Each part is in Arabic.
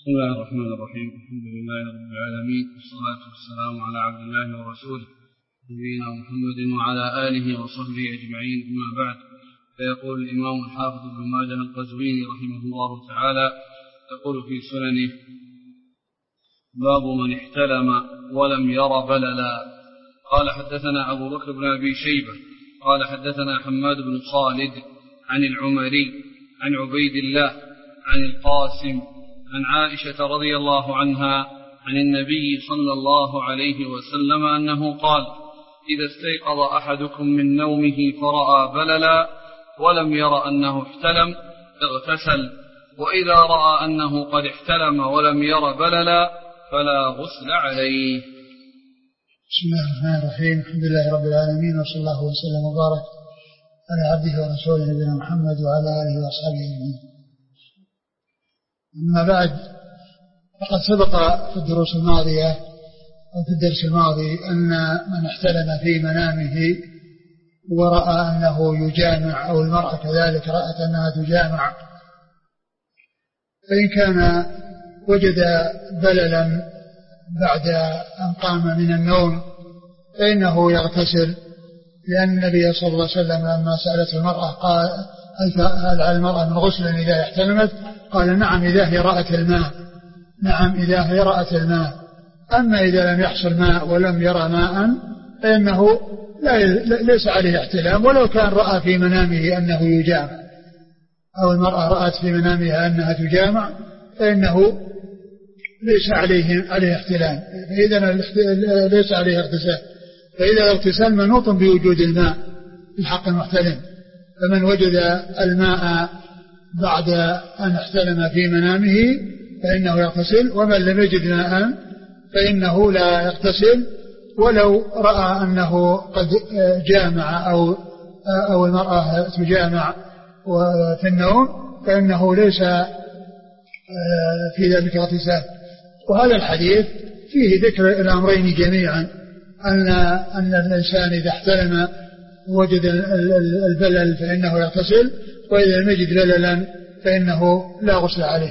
بسم الله الرحمن الرحيم. الحمد لله رب العالمين، والصلاة والسلام على عبد الله ورسوله نبينا محمد وعلى آله وصحبه أجمعين، أما بعد. فيقول الإمام الحافظ ابن ماجه القزويني رحمه الله تعالى يقول في سننه: باب من احتلم ولم ير بللا. قال حدثنا أبو بكر بن أبي شيبة قال حدثنا حماد بن خالد عن العمري عن عبيد الله عن القاسم عن عائشة رضي الله عنها عن النبي صلى الله عليه وسلم أنه قال: إذا استيقظ أحدكم من نومه فرأى بللا ولم ير أنه احتلم اغتسل، وإذا رأى أنه قد احتلم ولم ير بللا فلا غسل عليه. بسم الله الرحمن الرحيم. الحمد لله رب العالمين، وصلى الله وسلم وبارك على عبده ورسوله نبينا محمد وعلى آله وأصحابه أجمعين. أما بعد، فقد سبق في الدروس الماضية أو في الدرس الماضي أن من احتلم في منامه ورأى أنه يجامع أو المرأة كذلك رأت أنها تجامع، فإن كان وجد بللا بعد أن قام من النوم فإنه يغتسل، لأن النبي صلى الله عليه وسلم لما سألته المرأة قال: هل على المرأة من غسل إذا احتلمت؟ قال: نعم إذا هي رأت الماء. نعم إذا هي رأت الماء. أما إذا لم يحصل ماء ولم يرى ماء فإنه ليس عليه احتلام، ولو كان رأى في منامه أنه يجامع أو المرأة رأت في منامها أنها تجامع فإنه ليس عليه احتلام، فإذا ليس عليه اغتسال. فإذا اغتسال منوط بوجود الماء في حق المحتلم، فمن وجد الماء بعد أن احتلم في منامه فإنه يغتسل، ومن لم يجد ماء فإنه لا يغتسل، ولو رأى أنه قد جامع أو المرأة تجامع في النوم فإنه ليس في ذلك اغتسال. وهذا الحديث فيه ذكر الأمرين جميعا، أن الإنسان إذا احتلم وجد البلل فإنه يغتسل، وإذا لم يجد بللا فإنه لا غسل عليه.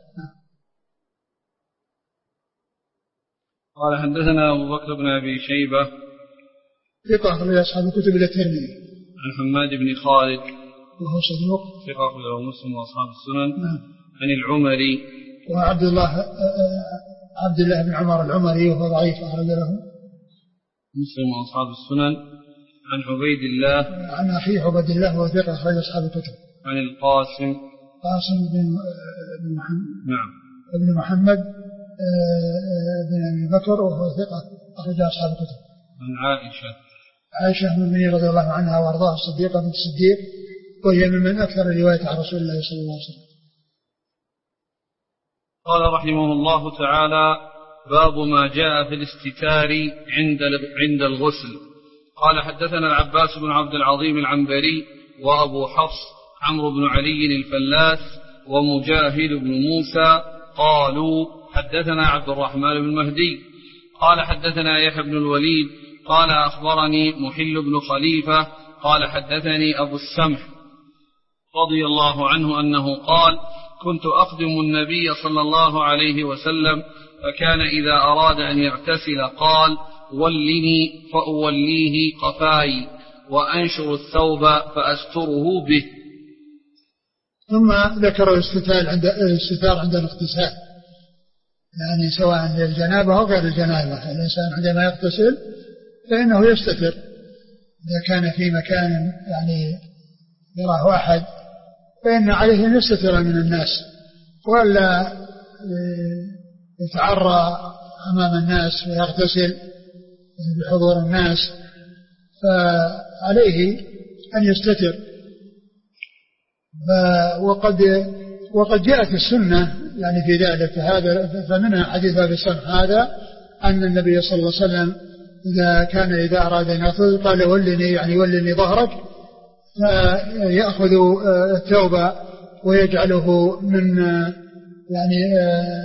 قال حدثنا أبو بكر بن أبي شيبة ثقة أخرج أصحاب الكتب إلا الترمذي. عن حماد بن خالد وهو صدوق ثقة أخرجه مسلم وأصحاب السنن. عن العمري وعبد الله بن عمر العمري وهو ضعيف أخرج له مسلم وأصحاب السنن. عن عبيد الله عن أخيه عبد الله وهو ثقة أخرج أصحاب الكتب. عن القاسم بن محمد نعم ابن محمد بن أبي بكر وهو ثقة أخرج أصحاب الكتب. عن عائشة بن المؤمنين رضي الله عنها وأرضاها الصديقة بنت الصديق، وهي من أكثر الروايات عن رسول الله صلى الله عليه وسلم. قال رحمه الله تعالى: باب ما جاء في الاستتار عند الغسل. قال حدثنا العباس بن عبد العظيم العنبري وأبو حفص عمرو بن علي الفلاس ومجاهد بن موسى قالوا حدثنا عبد الرحمن بن مهدي قال حدثنا يحيى بن الوليد قال أخبرني محل بن خليفة قال حدثني أبو السمح رضي الله عنه أنه قال: كنت أخدم النبي صلى الله عليه وسلم، فكان إذا أراد أن يغتسل قال: ولني فأوليه قفاي وأنشر الثوب فأستره به. ثم ذكر الاستتار عند الاغتسال، يعني سواء للجنابة أو غير الجنابة. الإنسان عندما يغتسل فإنه يستتر إذا كان في مكان يعني يراه أحد، فإن عليه أن يستتر من الناس ولا يتعرى أمام الناس ويغتسل بحضور الناس، فعليه أن يستتر. وقد جاءت السنة يعني في ذلك، فمنها حديث أبي السمح هذا أن النبي صلى الله عليه وسلم إذا أراد أن يغتسل قال: ولني ظهرك، فيأخذ الثوب ويجعله من يعني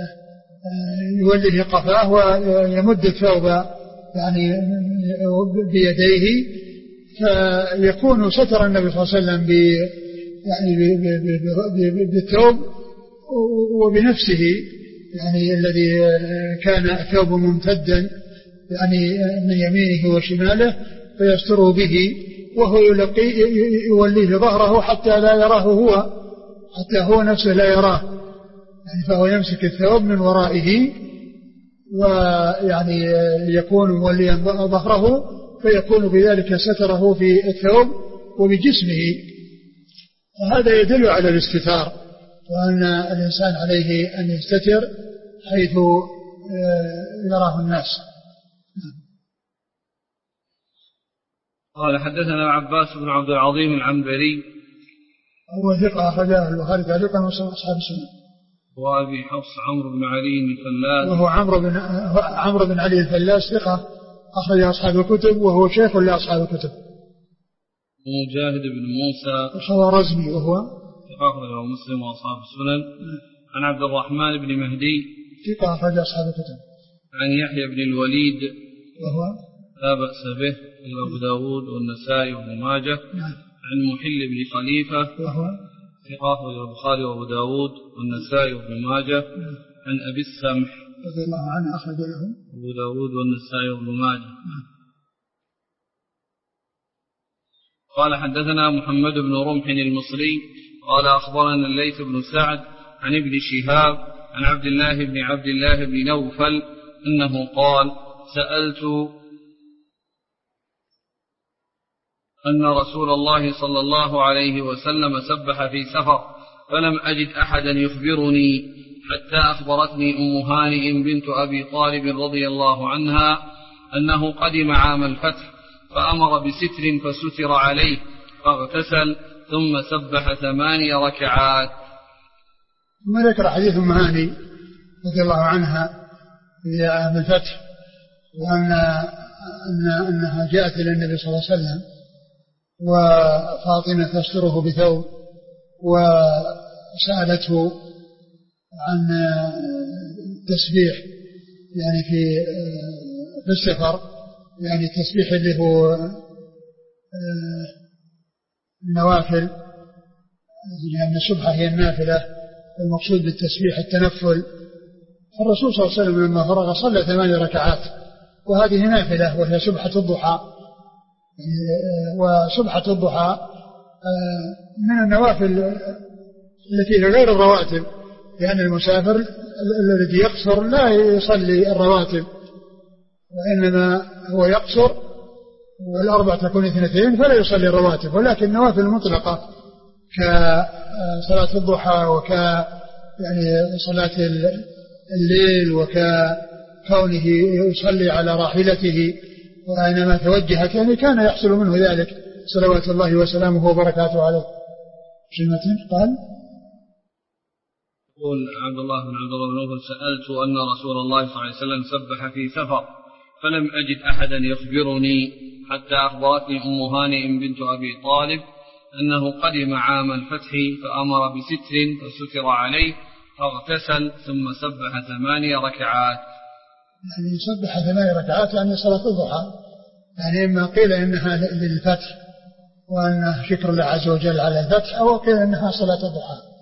يولي قفاه ويمد الثوب يعني بيديه، فيكون ستر النبي صلى الله عليه وسلم بالثوب وبنفسه يعني الذي كان الثوب ممتدا يعني من يمينه وشماله فيستره به، وهو يوليه ظهره حتى لا يراه هو، حتى هو نفسه لا يراه، يعني فهو يمسك الثوب من ورائه ويعني يكون موليا ظهره، فيكون بذلك ستره في الثوب وبجسمه. وهذا يدل على الاستتار، وأن الإنسان عليه أن يستتر حيث يراه الناس. قال حدثنا عباس بن عبد العظيم العنبري هو ثقة أخرجه البخاري تعليقا وأصحاب السنة. وأبي حفص عمرو بن علي الفلاس وهو عمرو بن علي الفلاس ثقة أخرج أصحاب الكتب وهو شيخ لأصحاب الكتب. ومجاهد بن موسى الخوارزمي وهو ثقة أخرجه مسلم وأصحاب السنن. عن عبد الرحمن بن مهدي ثقة أخرج أصحاب الكتب. عن يحيى بن الوليد وهو لا بأس به أبو داود والنسائي وابن ماجه. عن محل بن خليفة وهو ثقة أخرج البخاري وأبو داود والنسائي وابن ماجه. عن أبي السمح رضي الله عنه أخرج له أبو داود والنسائي وابن ماجه. قال حدثنا محمد بن رمح المصري قال أخبرنا الليث بن سعد عن ابن شهاب عن عبد الله بن نوفل أنه قال سألت أن رسول الله صلى الله عليه وسلم سبح في سفر فلم أجد أحدا يخبرني حتى أخبرتني أم هانئ بنت أبي طالب رضي الله عنها أنه قدم عام الفتح فأمر بستر فستر عليه فاغتسل ثم سبح 8 ركعات. ثم ذكر حديث أم هانئ رضي الله عنها في عام الفتح، وأنها جاءت إلى النبي صلى الله عليه وسلم وفاطمة تستره بثوب وسألته عن التسبيح يعني في السفر، يعني التسبيح اللي هو النوافل، لأن السبحة هي النافلة، المقصود بالتسبيح التنفل. فالرسول صلى الله عليه وسلم لما فرغ صلى 8 ركعات وهذه نافلة وهي سبحة الضحى، وسبحة الضحى من النوافل التي غير الرواتب، لأن المسافر الذي يقصر لا يصلي الرواتب وإنما هو يقصر والأربع تكون 2 فلا يصلي الرواتب، ولكن النوافل المطلقة كصلاة الضحى يعني صلاة الليل وكونه يصلي على راحلته وأينما توجهت، يعني كان يحصل منه ذلك صلوات الله وسلامه وبركاته عليه. قال يقول عبد الله بن نوفل سألت أن رسول الله صلى الله عليه وسلم سبح في سفر فلم أجد أحدا يخبرني حتى أخبرتني أم هانئ بنت أبي طالب أنه قدم عام الفتح فأمر بستر فستر عليه فاغتسل ثم سبح 8 ركعات. يعني سبح 8 ركعات يعني صلاة الضحى، يعني إما قيل إنها للفتح وأنه شكر الله عز وجل على الفتح، أو قيل إنها صلاة الضحى.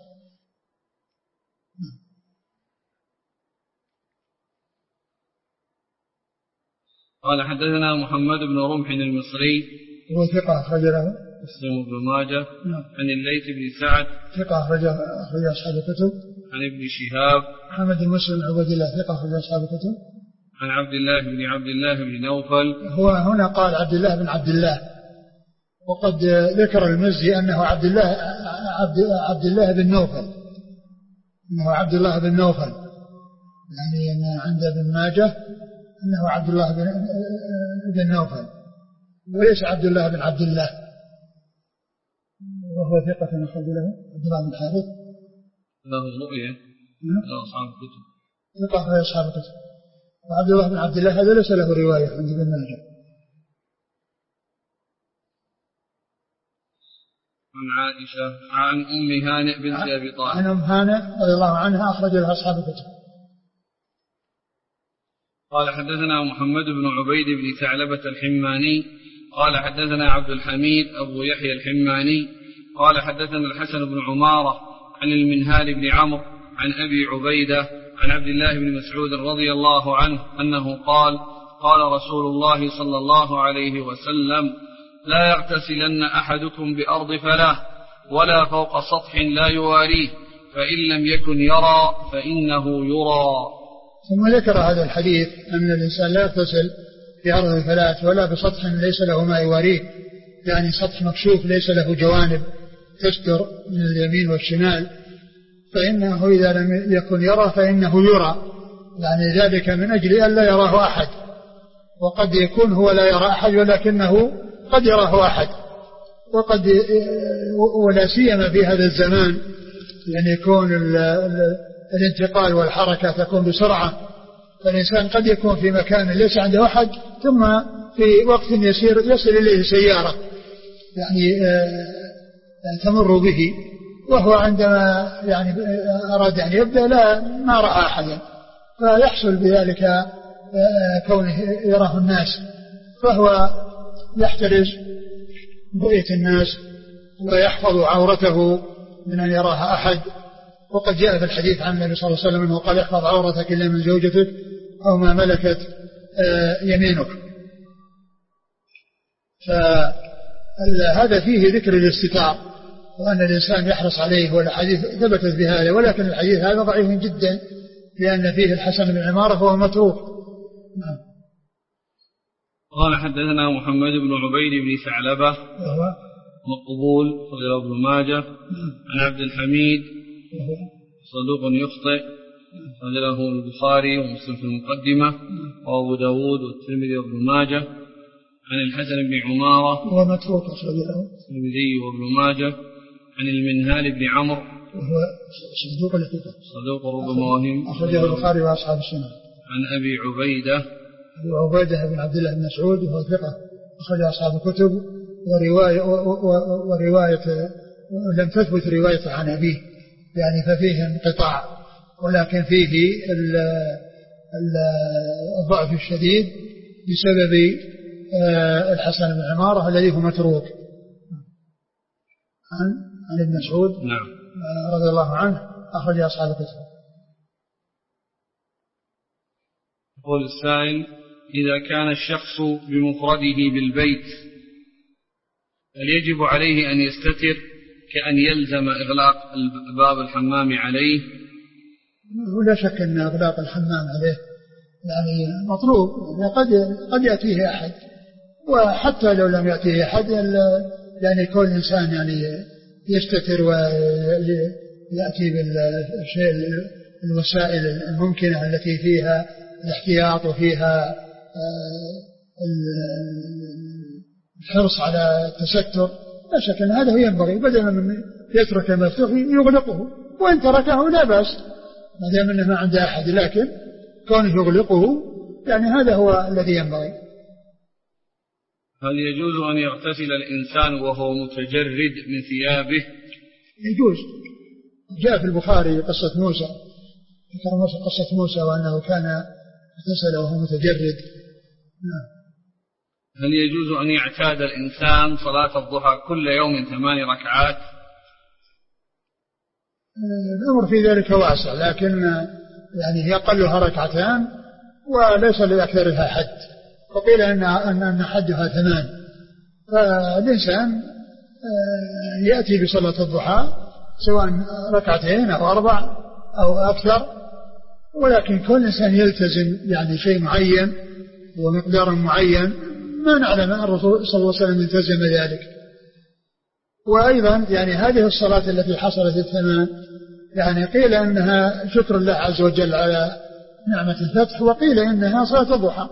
قال حدثنا محمد بن رمح المصري هو ثقة أخرج له مسلم بن ماجه. عن الليث بن سعد ثقة أخرج أصحاب الكتب. عن ابن شهاب محمد بن مسلم عبد الله ثقة أخرج أصحاب الكتب. عن عبد الله بن نوفل. هو هنا قال عبد الله بن عبد الله، وقد ذكر المزي أنه عبد الله بن نوفل، أنه عبد الله بن نوفل، يعني أن عند ابن ماجه أنه عبد الله بن نوفل وليس عبد الله بن عبد الله، وهو ثقة أخرج له عبد الله بن حارث له رؤية أصحاب الكتب، ثقة أخرج أصحاب الكتب. وعبد الله بن عبد الله هذا ليس له رواية عند ابن ماجه. عن عائشة عن أم هانئ بنت أبي طالب عن أم هانئ رضي الله عنها أخرج لها أصحاب الكتب. قال حدثنا محمد بن عبيد بن ثعلبة الحماني قال حدثنا عبد الحميد أبو يحيى الحماني قال حدثنا الحسن بن عمارة عن المنهال بن عمرو عن أبي عبيدة عن عبد الله بن مسعود رضي الله عنه أنه قال قال رسول الله صلى الله عليه وسلم لا يغتسلن أحدكم بأرض فلاة ولا فوق سطح لا يواريه فإن لم يكن يرى فإنه يرى. ثم ذكر هذا الحديث أن الإنسان لا يغتسل في أرض الفلاة ولا بسطح ليس له ما يواريه، يعني سطح مكشوف ليس له جوانب تستر من اليمين والشمال، فإنه إذا لم يكن يرى فإنه يرى، يعني ذلك من أجل أن لا يراه أحد، وقد يكون هو لا يرى أحد ولكنه قد يراه أحد، وقد ولا سيما في هذا الزمان يعني يكون الانتقال والحركة تكون بسرعة، فالإنسان قد يكون في مكان ليس عنده أحد ثم في وقت يسير يصل إليه سيارة يعني تمر به، وهو عندما يعني أراد أن يبدأ ما رأى أحدا، فيحصل بذلك كونه يراه الناس، فهو يحترز رؤية الناس ويحفظ عورته من أن يراها أحد. وقد جاء في الحديث عن النبي صلى الله عليه وسلم أنه قال احفظ عورتك إلا من زوجتك أو ما ملكت يمينك. فهذا فيه ذكر الاستتار وأن الإنسان يحرص عليه، والحديث ثبتت بهذا، ولكن الحديث هذا ضعيف جدا لأن فيه الحسن بن عمارة وهو متروك. قال حدثنا محمد بن عبيد بن ثعلبة مقبول صدر ابن ماجه عن عبد الحميد صدوق يخطئ صدره البخاري ومسلم في المقدمة وأبو داود والترمذي وابن ماجه عن الحسن بن عمارة ومتروك الترمذي وابن ماجه عن المنهال بن عمرو وهو صدوق ربما وهم أخرجه البخاري وأصحاب السنة عن أبي عبيدة بن عبد الله بن مسعود وهو ثقة أخرج أصحاب الكتب، ورواية لم تثبت رواية عن أبيه يعني ففيه انقطاع، ولكن فيه الضعف الشديد بسبب الحسن بن عمارة الذي هو متروك. عن ابن مسعود نعم رضي الله عنه أخرج أصحاب الكتب. يقول السائل إذا كان الشخص بمفرده بالبيت هل يجب عليه أن يستتر كأن يلزم إغلاق باب الحمام عليه؟ ولا شك أن إغلاق الحمام عليه يعني مطلوب، قد يأتيه أحد، وحتى لو لم يأتيه أحد يعني كل إنسان يعني يستتر ويأتي بالشيء الوسائل الممكنة التي فيها الاحتياط وفيها الحرص على التستر. لا شك أن هذا ينبغي، بدلا من يترك مفتوح يغلقه، وإن تركه لا بأس ما دام أنه ما عنده أحد، لكن كونه يغلقه يعني هذا هو الذي ينبغي. هل يجوز أن يغتسل الإنسان وهو متجرد من ثيابه؟ يجوز. جاء في البخاري قصة موسى، قصة موسى وأنه كان اغتسل وهو متجرد. هل يجوز أن يعتاد الإنسان صلاة الضحى كل يوم 8 ركعات؟ الأمر في ذلك واسع، لكن يعني هي أقلها 2 ركعات وليس لأكثرها حد، وقيل أن حدها 8. فالإنسان يأتي بصلاة الضحى سواء 2 أو 4 أو أكثر، ولكن كل إنسان يلتزم يعني شيء معين ومقدار معين، ما نعلم أن الرسول صلى الله عليه وسلم التزم ذلك. وأيضا يعني هذه الصلاة التي حصلت 8 يعني قيل أنها شكر الله عز وجل على نعمة الفتح، وقيل إنها صلاة الضحى.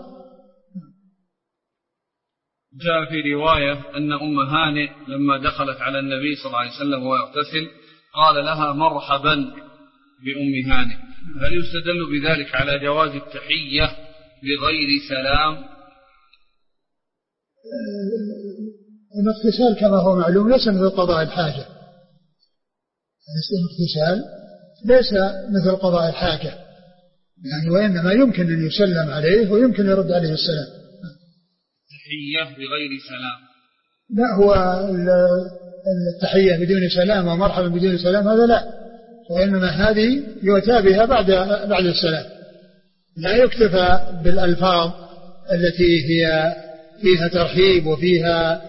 جاء في رواية أن أم هانئ لما دخلت على النبي صلى الله عليه وسلم وهو يغتسل قال لها مرحبا بأم هانئ. هل يستدل بذلك على جواز التحية بغير سلام؟ الاغتسال كما هو معلوم ليس مثل قضاء الحاجة، الاغتسال ليس مثل قضاء الحاجة يعني، وإنما يمكن أن يسلم عليه ويمكن يرد عليه السلام. تحية بغير سلام لا، هو التحية بدون سلام ومرحبا بدون سلام هذا لا، وإنما هذه يؤتى بها بعد السلام. لا يكتفى بالألفاظ التي هي فيها ترحيب وفيها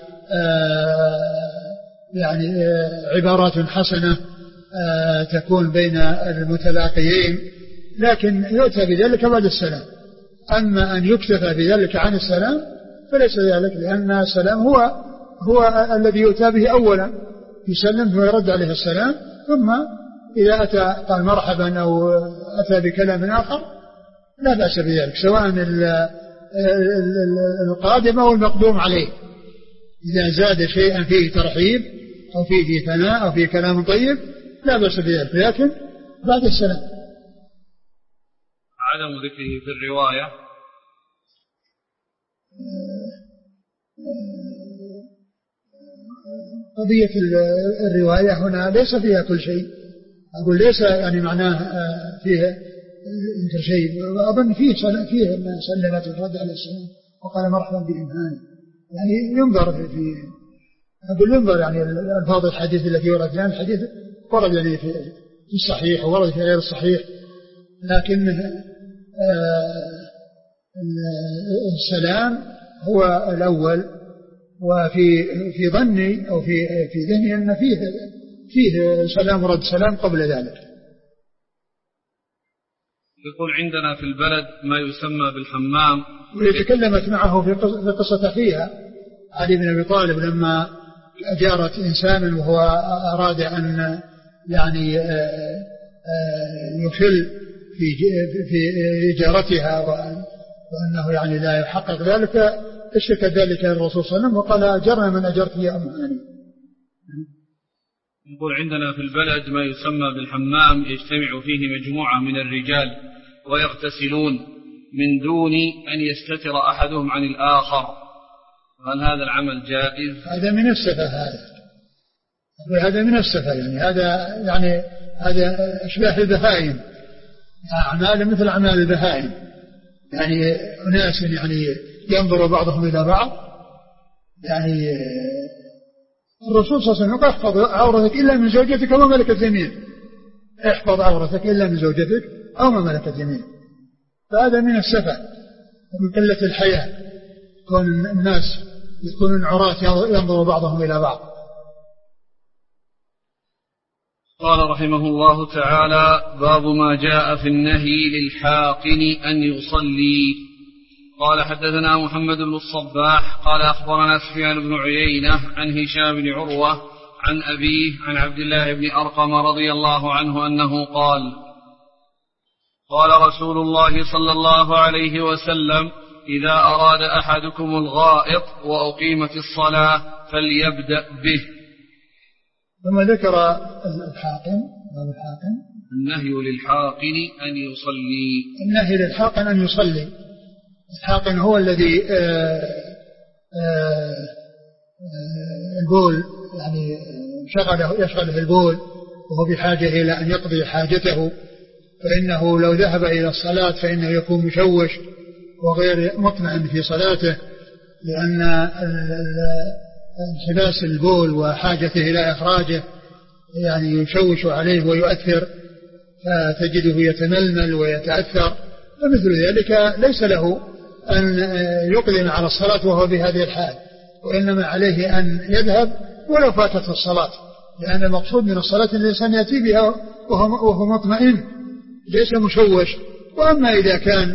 يعني عبارات حسنة تكون بين المتلاقيين، لكن يؤتى بذلك بعد السلام. أما أن يكتفى بذلك عن السلام فليس ذلك، لأن السلام هو الذي يؤتى به أولا، يسلم ويرد عليه السلام، ثم إذا أتى قال مرحبا أو أتى بكلام آخر لا بأس بذلك، سواء القادم أو المقدوم عليه. إذا زاد شيئا فيه ترحيب أو فيه ثناء أو فيه كلام طيب لا بأس بذلك، لكن بعد السلام. عدم ذكره في الرواية قضية الرواية هنا ليس فيها كل شيء، أقول ليس يعني معناه فيها انت شيء، وأظن فيه أن سلمت الرد على السلام وقال مرحبا بإمهاني، يعني ينظر في أقول ينظر يعني الفاظ الحديث التي ورد، لأن الحديث ورد يعني في الصحيح وورد في غير الصحيح، لكن السلام هو الأول، وفي ظني أو في ذهني أن فيه سلام ورد سلام قبل ذلك. يقول عندنا في البلد ما يسمى بالحمام، وتكلمت معه في قصة أخيها علي بن أبي طالب لما أجارت إنسانا وهو أراد أن يعني يخل في إجارتها وأنه يعني لا يحقق ذلك، اشتكى ذلك الرسول صلى الله عليه وسلم وقال أجرنا من أجرت يا أمهاني. يقول عندنا في البلد ما يسمى بالحمام يجتمع فيه مجموعة من الرجال ويغتسلون من دون أن يستتر أحدهم عن الآخر، هل هذا العمل جائز؟ هذا من السفة، هذا من السفة، يعني هذا أشباه البهائم، أعمال مثل أعمال البهائم، يعني أناس يعني ينظر بعضهم إلى بعض، يعني الرسول صلى الله عليه وسلم قال احفظ عورتك إلا من زوجتك وما ملكت يمينك، احفظ عورتك إلا من زوجتك أو ما ملكت يمينك. فهذا من السفة ومن قلة الحياء، كون الناس يكونون عراة ينظر بعضهم إلى بعض. قال رحمه الله تعالى: باب ما جاء في النهي للحاقن أن يصلي. قال حدثنا محمد بن الصباح قال أخبرنا سفيان بن عيينة عن هشام بن عروة عن أبيه عن عبد الله بن أرقم رضي الله عنه أنه قال: قال رسول الله صلى الله عليه وسلم: إذا أراد أحدكم الغائط وأقيمت الصلاة فليبدأ به. ثم ذكر الحاقن، النهي للحاقن أن يصلي. النهي للحاقن أن يصلي. الحاقن هو الذي البول يعني يشغله البول وهو بحاجة إلى أن يقضي حاجته، فإنه لو ذهب إلى الصلاة فإنه يكون مشوش وغير مطمئن في صلاته، لأن انحباس البول وحاجته إلى إخراجه يعني يشوش عليه ويؤثر، فتجده يتململ ويتأثر، فمثل ذلك ليس له أن يقدم على الصلاة وهو بهذه الحال، وإنما عليه أن يذهب ولو فاتت الصلاة، لأن المقصود من الصلاة أن الإنسان يأتي بها وهو مطمئن ليس مشوش. وأما إذا كان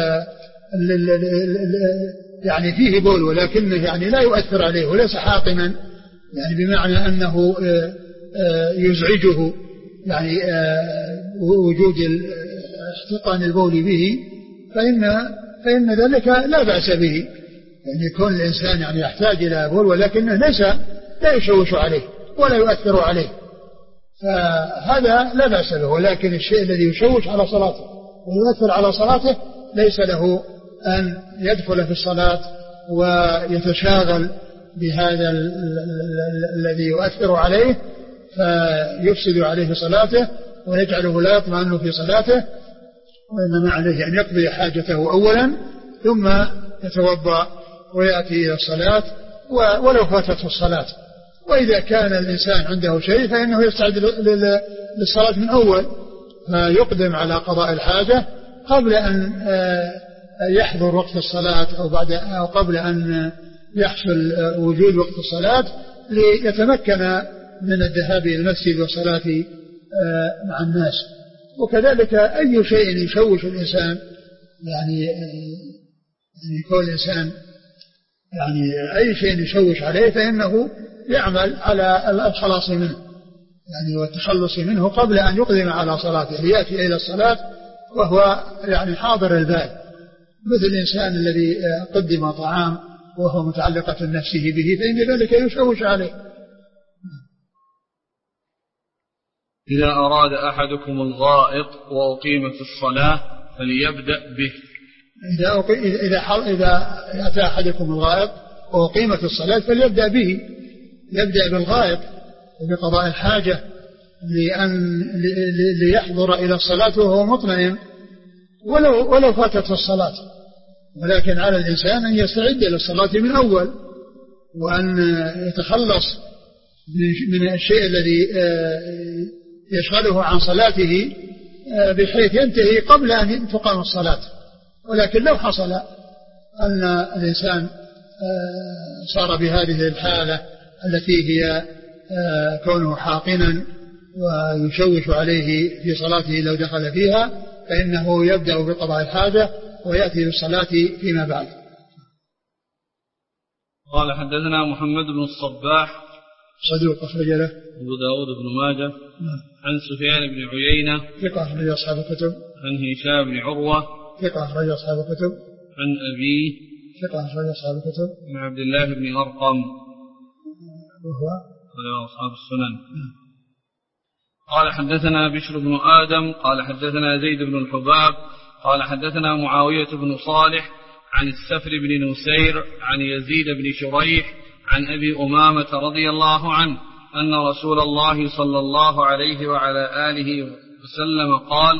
يعني فيه بول ولكنه يعني لا يؤثر عليه وليس حاقنا، يعني بمعنى أنه يزعجه يعني وجود احتقان البول به، فإن ذلك لا بأس به، يعني يكون الإنسان يعني يحتاج إلى بول ولكنه لا يشوش عليه ولا يؤثر عليه، فهذا لا بأس به. ولكن الشيء الذي يشوش على صلاته ويؤثر على صلاته ليس له أن يدخل في الصلاة ويتشاغل بهذا الذي يؤثر عليه فيفسد عليه صلاته ويجعله لا يطمئن في صلاته، وإنما عليه أن يقضي حاجته أولا ثم يتوضأ ويأتي إلى الصلاة ولو فاتته الصلاة. وإذا كان الإنسان عنده شيء فإنه يستعد للصلاة من أول، فيقدم على قضاء الحاجة قبل أن يحضر وقت الصلاة أو قبل أن يحصل وجود وقت الصلاة، ليتمكن من الذهاب إلى المسجد والصلاة مع الناس. وكذلك أي شيء يشوش الإنسان، يعني يكون الإنسان يعني أي شيء يشوش عليه فإنه يعمل على الخلاص منه، يعني والتخلص منه قبل أن يقدم على صلاته، ليأتي إلى الصلاة وهو يعني حاضر البال، مثل الإنسان الذي قدم طعام وهو متعلقة نفسه به فإن ذلك يشوش عليه. إذا أراد أحدكم الغائط وأقيمت الصلاة فليبدأ به. إذا أتى أحدكم الغائط وأقيمت الصلاة فليبدأ به، يبدأ بالغائط وبقضاء الحاجة ليحضر إلى الصلاة وهو مطمئن ولو فاتت الصلاة. ولكن على الإنسان أن يستعد للصلاة من أول، وأن يتخلص من الشيء الذي يشغله عن صلاته بحيث ينتهي قبل أن تقام الصلاة. ولكن لو حصل أن الإنسان صار بهذه الحالة التي هي كونه حاقنا ويشوش عليه في صلاته لو دخل فيها، فإنه يبدأ بقضاء الحاجة ويأتي بالصلاة فيما بعد. قال حدثنا محمد بن الصباح صدوق أخرج له أبو داود بن ماجه عن سفيان بن عيينة ثقة أخرج أصحاب الكتب عن هشام بن عروة ثقة أخرج أصحاب الكتب عن أبيه ثقة أخرج أصحاب الكتب عن عبد الله بن أرقم وهو أصحاب السنن. قال حدثنا بشر بن آدم قال حدثنا زيد بن الحباب قال حدثنا معاوية بن صالح عن السفر بن نسير عن يزيد بن شريح عن أبي أمامة رضي الله عنه أن رسول الله صلى الله عليه وعلى آله وسلم قال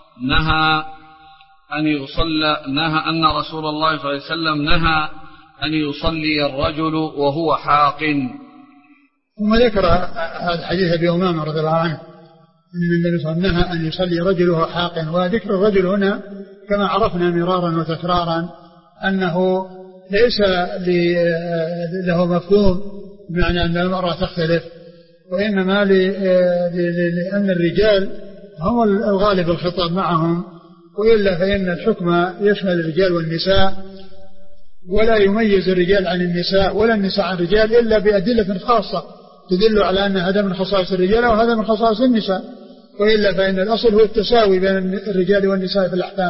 أن رسول الله صلى الله عليه وسلم نهى أن يصلي الرجل وهو حاق. ثم ذكر هذا الحديث أبي أمامة رضي الله عنه أن النبي صلى الله عليه وسلم نهى أن يصلي الرجل وهو حاق. وذكر الرجل هنا كما عرفنا مرارا وتكرارا أنه ليس له مفهوم بمعنى أن المرأة تختلف، وإنما لأن الرجال هم الغالب الخطاب معهم، وإلا فإن الحكم يشمل الرجال والنساء، ولا يميز الرجال عن النساء ولا النساء عن الرجال إلا بأدلة خاصة تدل على أن هذا من خصائص الرجال وهذا من خصائص النساء، وإلا فإن الأصل هو التساوي بين الرجال والنساء في الأحكام.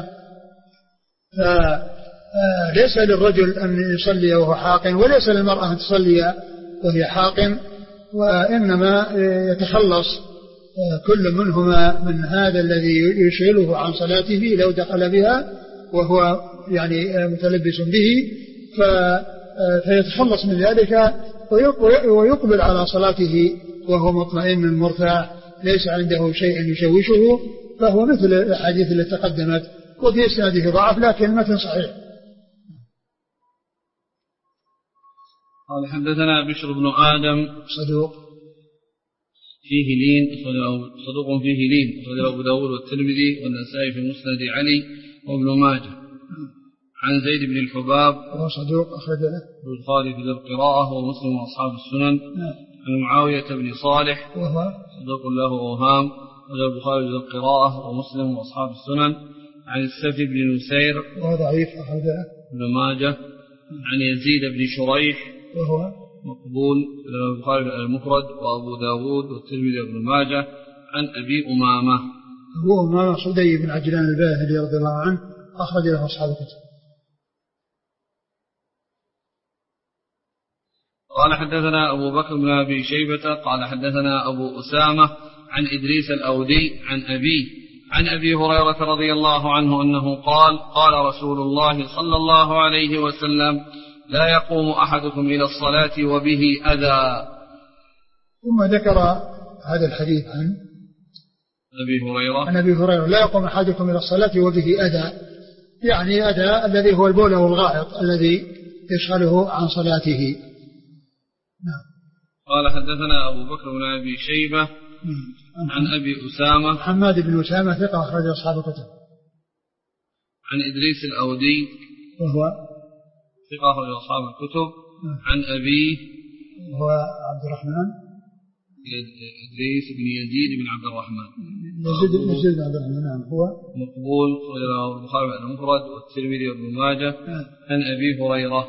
ليس للرجل أن يصلي وهو حاق، وليس للمرأة أن تصلي وهي حاق، وإنما يتخلص كل منهما من هذا الذي يشغله عن صلاته لو دخل بها وهو يعني متلبس به، فيتخلص من ذلك ويقبل على صلاته وهو مطمئن مرتاح ليس عنده شيء يشوشه، فهو مثل الحديث التي تقدمت وفي إسناده ضعف لكن المتن صحيح. قال حدثنا بشر بن آدم صدوق فيه لين صدوق فيه لين أخرجه أبو داود والترمذي والنسائي في مسند علي وابن ماجه. عن زيد بن الحباب وهو صدوق أخرجه البخاري في القراءة ومسلم وأصحاب السنن. عن معاوية بن صالح وهو صدوق له أوهام أخرجه البخاري في القراءة ومسلم وأصحاب السنن. عن السفر بن نسير وهو ضعيف أخرجه ابن ماجه. عن يزيد بن شريح وهو مقبول البخاري المفرد وأبو داود والترمذي وابن ماجه. عن أبي أمامة أبو أمامة صدي بن عجلان الباهلي رضي الله عنه أخرج له أصحاب الكتب. قال حدثنا أبو بكر بن أبي شيبة قال حدثنا أبو أسامة عن إدريس الأودي عن أبي هريرة رضي الله عنه أنه قال قال رسول الله صلى الله عليه وسلم لا يقوم أحدكم إلى الصلاة وبه أذى. ثم ذكر هذا الحديث عن أبي هريرة لا يقوم أحدكم إلى الصلاة وبه أذى، يعني أذى الذي هو البول والغائط الذي يشغله عن صلاته. قال حدثنا أبو بكر بن أبي شيبة عن أبي أسامة حماد بن أسامة ثقة أخرج أصحاب الكتب. عن إدريس الأودي وهو ثقة أخرج أصحاب الكتب. عن أبيه وهو عبد الرحمن إدريس بن يزيد بن عبد الرحمن يزيد بن عبد الرحمن. نعم. هو مقبول رواه البخاري المفرد والترمذي وابن ماجه. عن أبي هريرة.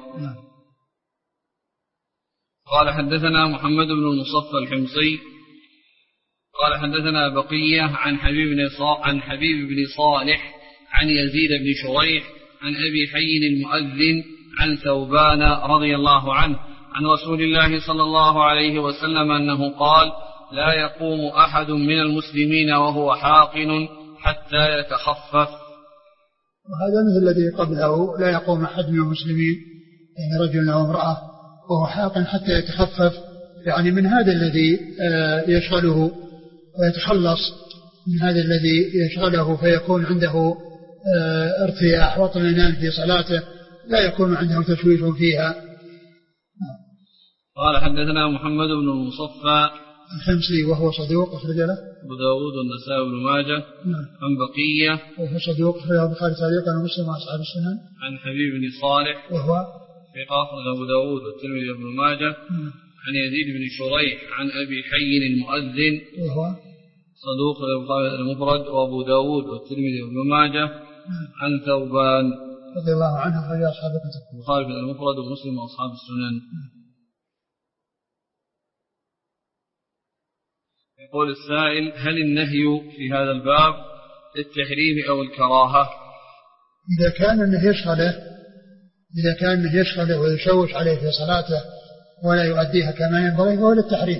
قال حدثنا محمد بن المصفى الحمصي قال حدثنا بقية عن حبيب بن صالح عن يزيد بن شريح عن أبي حي المؤذن عن ثوبان رضي الله عنه عن رسول الله صلى الله عليه وسلم أنه قال: لا يقوم أحد من المسلمين وهو حاقن حتى يتخفف. وهذا مثل الذي قبله: لا يقوم أحد من المسلمين، يعني رجل أو امرأة وهو حاقن حتى يتخفف، يعني من هذا الذي يشغله ويتخلص من هذا الذي يشغله، فيكون عنده ارتياح واطمئنان في صلاته، لا يكون عنده تشويش فيها. قال حدثنا محمد بن المصفى الحمصي وهو صدوق أخرج له أبو داود والنسائي وابن ماجه. عن بقية وهو صدوق أخرج له البخاري تعليقا ومسلم وأصحاب السنن. عن حبيب بن صالح وهو ثقة أخرج أبو داود والترمذي وابن ماجه. عن يزيد بن شريح عن أبي حي المؤذن وهو صدوق البخاري المفرد وأبو داود والترمذي وابن ماجه. عن ثوبان رضي الله عنه أخرج أصحاب الكتب البخاري المفرد ومسلم وأصحاب السنن. يقول السائل: هل النهي في هذا الباب للتحريم أو الكراهة؟ إذا كان النهي يشغله ويشوش عليه في صلاته ولا يؤديها كما ينبغي فهو للتحريم.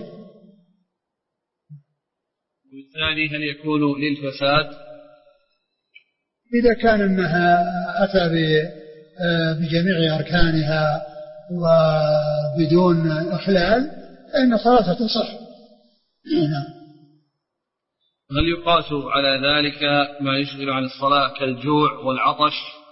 والثاني: هل يكون للفساد؟ إذا كان أنها أتى بجميع أركانها وبدون إخلال فإن صلاته تصح. هل يقاس على ذلك ما يشغل عن الصلاة كالجوع والعطش؟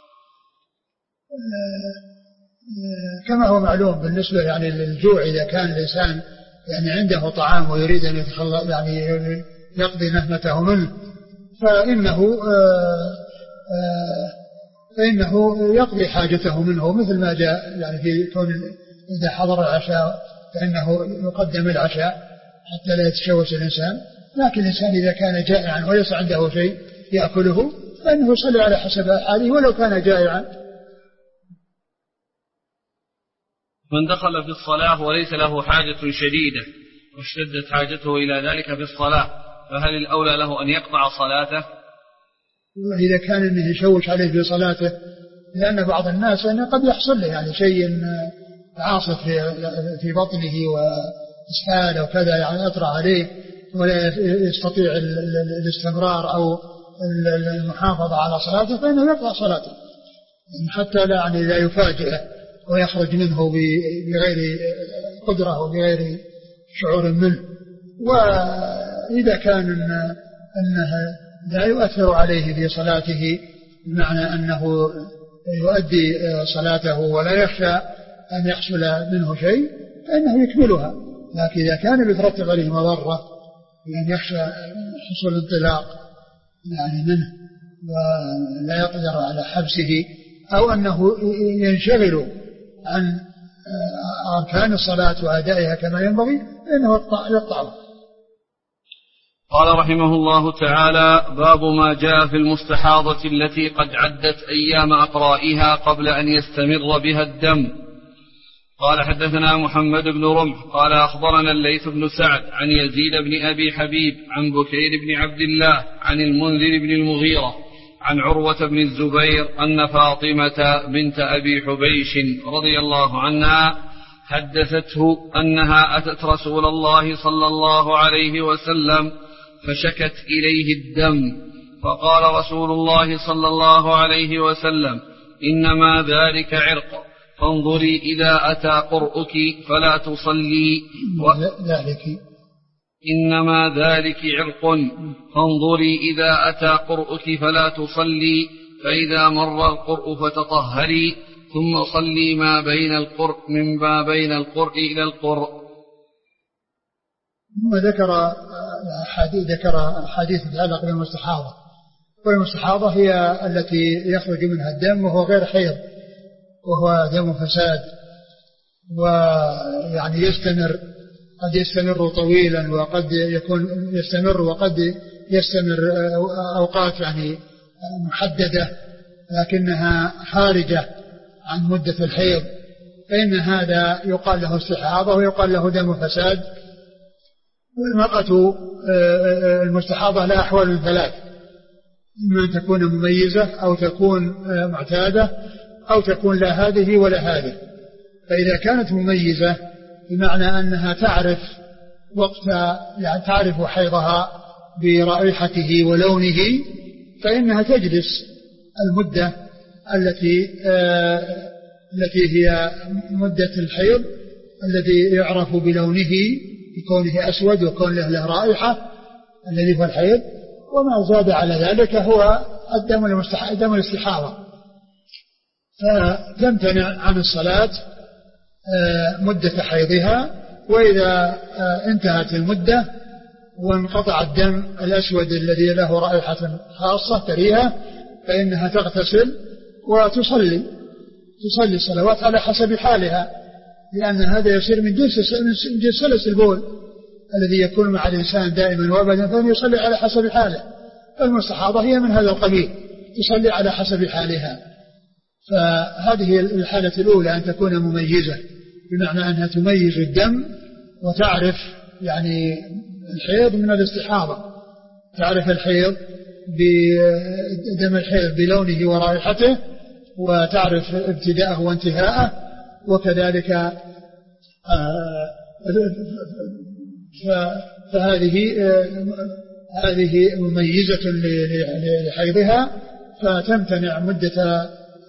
كما هو معلوم بالنسبة يعني للجوع، إذا كان الإنسان يعني عنده طعام ويريد أن يتخلص يعني يقضي نهمته منه فإنه يقضي حاجته منه، مثل ما جاء يعني في كون إذا حضر العشاء فإنه يقدم العشاء حتى لا يتشوش الإنسان. لكن الإنسان إذا كان جائعا وليس عنده شيء يأكله فإنه يصلي على حسب حاله ولو كان جائعا. من دخل في الصلاة وليس له حاجة شديدة واشتدت حاجته إلى ذلك في الصلاة، فهل الأولى له أن يقطع صلاته؟ إذا كان أنه يشوش عليه في صلاته، لأن بعض الناس أنه قد يحصل له يعني شيء عاصف في بطنه وإسهال أو كذا، يعني أطرأ عليه ولا يستطيع الاستمرار أو المحافظة على صلاته، فإنه يقطع صلاته حتى لا يفاجئه ويخرج منه بغير قدرة وبغير شعور منه. وإذا كان أنه لا يؤثر عليه في صلاته بمعنى أنه يؤدي صلاته ولا يخشى أن يحصل منه شيء فإنه يكملها. لكن إذا كان يترتب عليه مضرة يعني يخشى حصول انطلاق يعني منه ولا يقدر على حبسه أو أنه ينشغل عن أركان الصلاة وأدائها كما ينبغي فإنه يقطعه. قال رحمه الله تعالى: باب ما جاء في المستحاضة التي قد عدت أيام أقرائها قبل أن يستمر بها الدم. قال حدثنا محمد بن رمح قال أخبرنا الليث بن سعد عن يزيد بن أبي حبيب عن بكير بن عبد الله عن المنذر بن المغيرة عن عروة بن الزبير أن فاطمة بنت أبي حبيش رضي الله عنها حدثته أنها أتت رسول الله صلى الله عليه وسلم فشكت إليه الدم، فقال رسول الله صلى الله عليه وسلم: إنما ذلك عرق، فانظري إذا أتى قرؤك فلا تصلي إنما ذلك عرق، فانظري إذا أتى قرؤك فلا تصلي، فإذا مر القرء فتطهري، ثم صلي ما بين القرء إلى القرء. ثم ذكر حديث يتعلق بالمستحاضة، والمستحاضة هي التي يخرج منها الدم وهو غير حيض، وهو دم فساد، ويعني قد يستمر طويلا، وقد يكون يستمر، وقد يستمر أوقات يعني محددة، لكنها خارجة عن مدة الحيض، فإن هذا يقال له استحاضة ويقال له دم فساد. والمرأة المستحاضة لها أحوال ثلاث: إما أن تكون مميزة، أو تكون معتادة، أو تكون لا هذه ولا هذه. فإذا كانت مميزة بمعنى أنها تعرف يعني تعرف حيضها برائحته ولونه، فإنها تجلس المدة التي هي مدة الحيض الذي يعرف بلونه بكونه أسود وكون له رائحة الذي هو الحيض، وما زاد على ذلك هو دم الاستحاضة، فتمتنع عن الصلاة مدة حيضها. وإذا انتهت المدة وانقطع الدم الأسود الذي له رائحة خاصة كريهة، فإنها تغتسل وتصلي الصلوات على حسب حالها، لأن هذا يصير من جنس سلس البول الذي يكون مع الإنسان دائما وابدا، فإنه يصلي على حسب حاله. فالمستحاضة هي من هذا القبيل، تصلي على حسب حالها. فهذه الحالة الأولى أن تكون مميزة، بمعنى أنها تميز الدم وتعرف يعني الحيض من الاستحاضة، تعرف الحيض بدم الحيض بلونه ورائحته، وتعرف ابتداءه وانتهاءه، وكذلك هذه مميزة لحيضها، فتمتنع مدة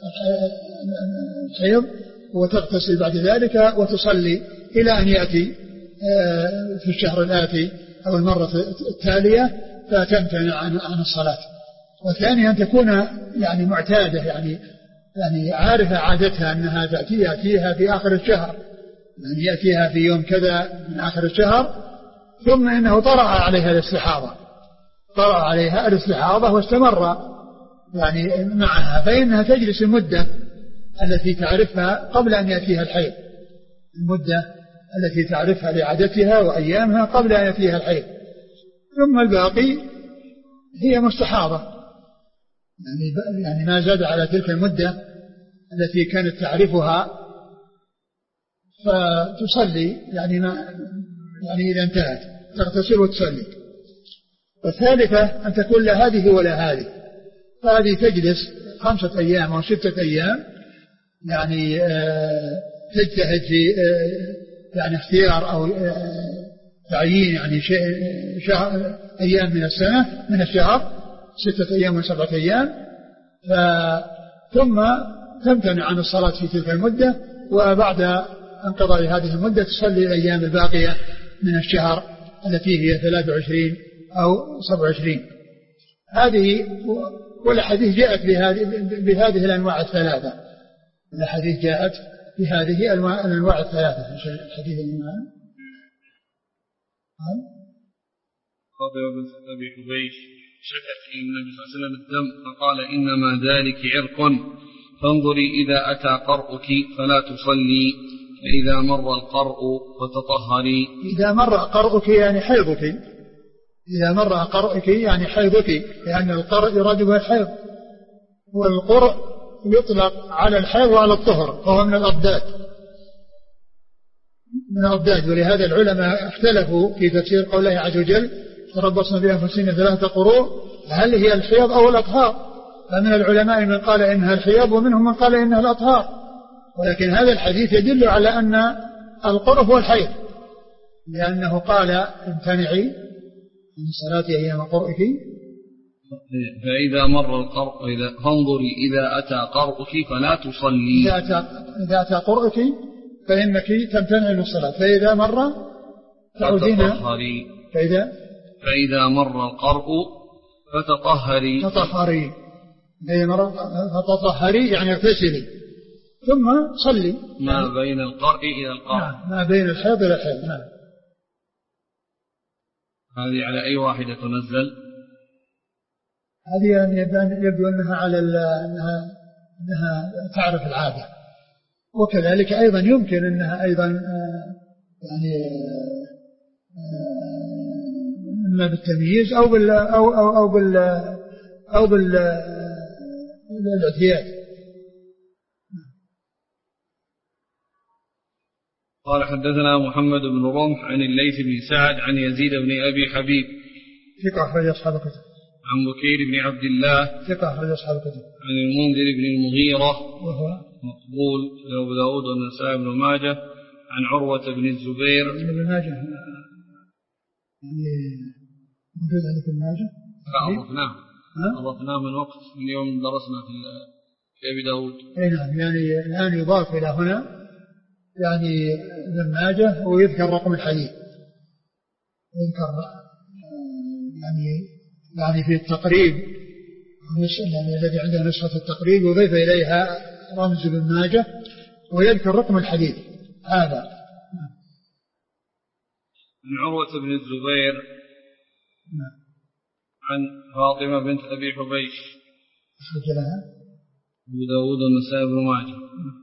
الحيض وتغتسل بعد ذلك وتصلي إلى أن يأتي في الشهر الآتي أو المرة التالية فتمتنع عن الصلاة. والثانية أن تكون يعني معتادة، يعني عارفة عادتها أنها يأتيها في آخر الشهر، يعني يأتيها في يوم كذا من آخر الشهر، ثم إنه طرأ عليها الاستحاضة واستمر يعني معها، فإنها تجلس المدة التي تعرفها قبل أن يأتيها الحيض، المدة التي تعرفها لعادتها وأيامها قبل أن يأتيها الحيض، ثم الباقي هي مستحاضة، يعني ما زاد على تلك المدة التي كانت تعرفها، فتصلي يعني إذا انتهت تغتسل وتصلي. والثالثة أن تكون لا هذه ولا هذه، فهذه تجلس 5 أيام أو 6 أيام، يعني تجتهد في يعني اختيار أو تعيين يعني أيام من السنة من الشهر، 6 أيام و7 أيام، ثم تمتنع عن الصلاة في تلك المدة، وبعد انقضاء هذه المدة تصلي الأيام الباقية من الشهر التي هي 23 أو 27. هذه والحديث جاءت بهذه الأنواع الثلاثة، الحديث جاءت بهذه الأنواع الثلاثة. الحديث الإمام خاطر بن أبي حبيش شكت إلى النبي صلى الله عليه وسلم الدم فقال إنما ذلك عرق، فانظري إذا أتى قرؤك فلا تصلي، فإذا مر القرء فتطهري. إذا مر قرؤك يعني حيضك، إذا مر قرؤك يعني حيضك، لأن القرء يراد به الحيض، والقرء يطلق على الحيض وعلى الطهر، وهو من الأضداد، ولهذا العلماء اختلفوا في تفسير قوله عز وجل تربصنا بأنفسنا 3 قروء، هل هي الحيض أو الأطهار؟ فمن العلماء من قال إنها الحيض، ومنهم من قال إنها الأطهار، ولكن هذا الحديث يدل على أن القرء هو الحيض، لأنه قال امتنعي من صلاة أيام قرئك، فإذا مر القرء فانظري إذا أتى قرؤك فلا تصلي. إذا أتى قرئك فإنك تمتنع من الصلاة، فإذا مر تعودين، فإذا مر القرء فتطهري، فتطهري يعني اغتسلي ثم صلي. ما بين القرء إلى القرء، ما بين الحيض إلى الحيض. هذه على أي واحدة تنزل؟ هذه يعني يبدو أنها على أنها تعرف العادة، وكذلك أيضا يمكن أنها أيضا يعني إما بالتمييز أو بالاعتياد. قال حدثنا محمد بن رمح عن الليث بن سعد عن يزيد بن أبي حبيب ثقة أخرج أصحاب الكتب. عن بكير بن عبد الله ثقة أخرج أصحاب الكتب. عن المنذر بن المغيرة وهو مقبول أبو داود والنسائي بن ماجه عن عروة بن الزبير. ابن ماجه يعني موجود عندك ابن ماجه؟ أضفناه من وقت من يوم درسنا في أبي داود. أي نعم، يعني الآن يضاف إلى هنا يعني ابن ماجه ويذكر رقم الحديث، يذكر يعني في التقريب يعني الذي عنده نسخة التقريب يضيف إليها رمز ابن ماجه ويذكر رقم الحديث هذا. من عروة بن الزبير عن فاطمة بنت أبي حبيش أخرج لها أبو داود والنسائي بن ماجه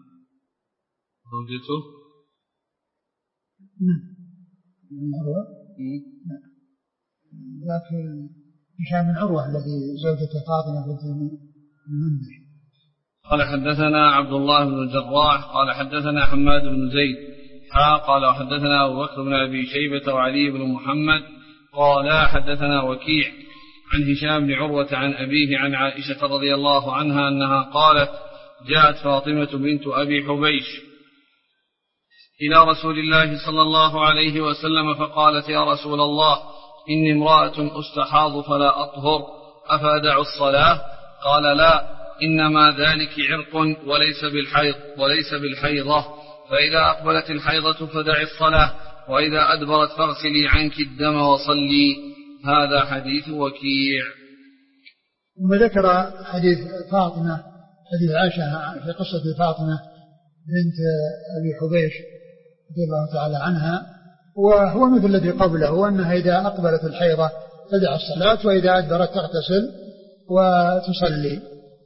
زوجته من عروة لكن هشام بن عروة الذي زوجته فاطمة بنت المنذر. قال حدثنا عبد الله بن الجراح قال حدثنا حماد بن زيد قال وحدثنا أبو بكر بن أبي شيبة وعلي بن محمد قال حدثنا وكيع عن هشام بن عروة عن أبيه عن عائشة رضي الله عنها أنها قالت جاءت فاطمة بنت أبي حبيش إلى رسول الله صلى الله عليه وسلم فقالت يا رسول الله إني امرأة أستحاض فلا أطهر أفأدع الصلاة؟ قال لا، إنما ذلك عرق وليس بالحيضة، فإذا أقبلت الحيضة فدعي الصلاة، وإذا أدبرت فاغسلي عنك الدم وصلي. هذا حديث وكيع. ثم ذكر حديث فاطمة، حديث عائشة في قصة فاطمة بنت أبي حبيش رضي الله تعالى عنها، وهو مثل الذي قبله، وأنها إذا أقبلت الحيضة تدع الصلاة، وإذا أدبرت تغتسل وتصلي.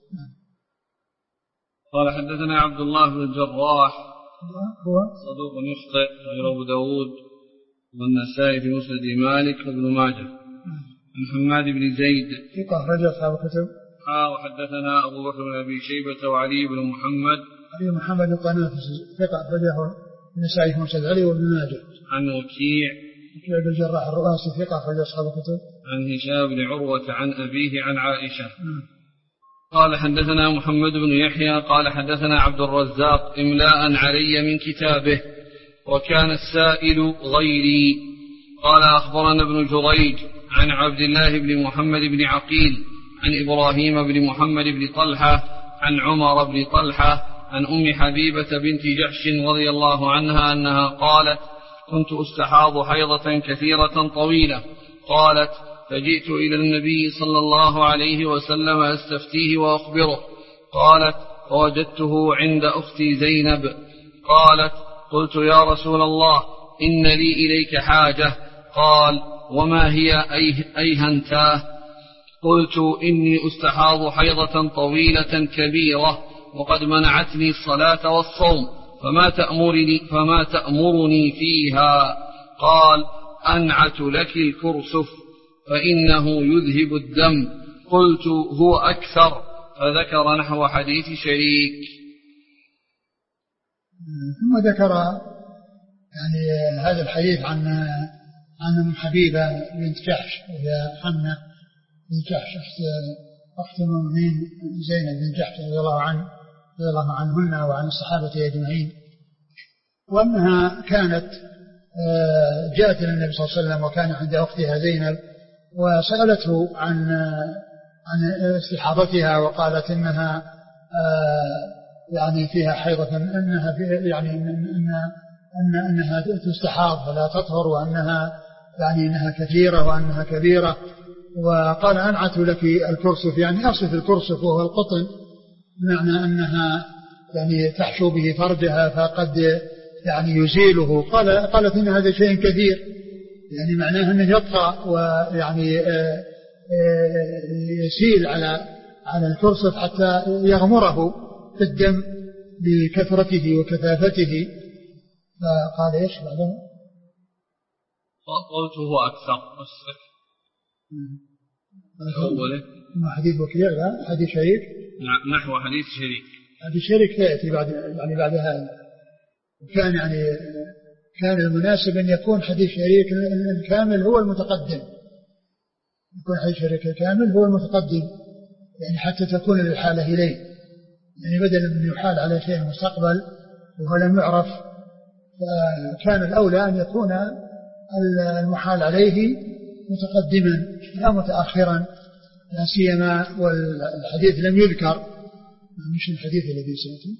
قال حدثنا عبد الله بن الجراح هو صدوق يخطئ غير أبو داود والنسائي في مسند مالك وابن ماجه. عن حماد بن زيد ثقة أخرج أصحاب الكتب. وحدثنا أبو بكر بن أبي شيبة وعلي بن محمد. علي محمد القنافسي ثقة أخرجه النسائي في مسند علي وابن ماجه. عن وكيع بن الجراح الرؤاسي ثقة أخرج أصحاب الكتب. عن هشام بن عروة عن أبيه عن عائشة. قال حدثنا محمد بن يحيى قال حدثنا عبد الرزاق إملاء علي من كتابه، وكان السائل غيري. قال أخبرنا ابن جريج عن عبد الله بن محمد بن عقيل عن إبراهيم بن محمد بن طلحة عن عمر بن طلحة عن أم حبيبة بنت جحش رضي الله عنها أنها قالت كنت أستحاض حيضة كثيرة طويلة. قالت فجئت إلى النبي صلى الله عليه وسلم أستفتيه وأخبره. قالت فوجدته عند أختي زينب. قالت قلت يا رسول الله إن لي إليك حاجة. قال وما هي أيهنتاه؟ قلت إني أستحاض حيضة طويلة كبيرة وقد منعتني الصلاة والصوم فما تأمرني فيها؟ قال أنعت لك الكرسف فإنه يذهب الدم. قلت هو أكثر، فذكر نحو حديث شريك. ثم ذكر يعني هذا الحديث عن أم حبيبة بنت جحش وهي حنة بنت جحش أخت المؤمنين زينب بنت جحش رضي الله عنهن وعن الصحابة أجمعين، وأنها كانت جاءت إلى النبي صلى الله عليه وسلم وكان عند أختها زينب وسألته عن استحاضتها، وقالت إنها يعني فيها حيضة، إنها يعني أنها تستحاض فلا تطهر، وأنها يعني إنها كثيرة وأنها كبيرة. وقال أنعت لك الكرسف، يعني أصف الكرسف وهو القطن، بمعنى أنها يعني تحشو به فرجها فقد يعني يزيله. قالت إن هذا شيء كثير، يعني معناه أنه يبقى ويعني يسيل على الكرسف حتى يغمره في الدم بكثرته وكثافته. فقال إيش بعدها؟ قلت هو أكثر أوله ما حديث وكيع لا حديث شريك نحو حديث شريك. حديث شريك يأتي بعد هذا. كان المناسب أن يكون حديث شريك الكامل هو المتقدم، يكون حديث شريك الكامل هو المتقدم، يعني حتى تكون الحالة إليه، يعني بدلا من يحال على شيء المستقبل وهو لم يعرف، فكان الأولى أن يكون المحال عليه متقدما لا متأخرا، لا سيما والحديث لم يذكر، مش الحديث الذي سيأتي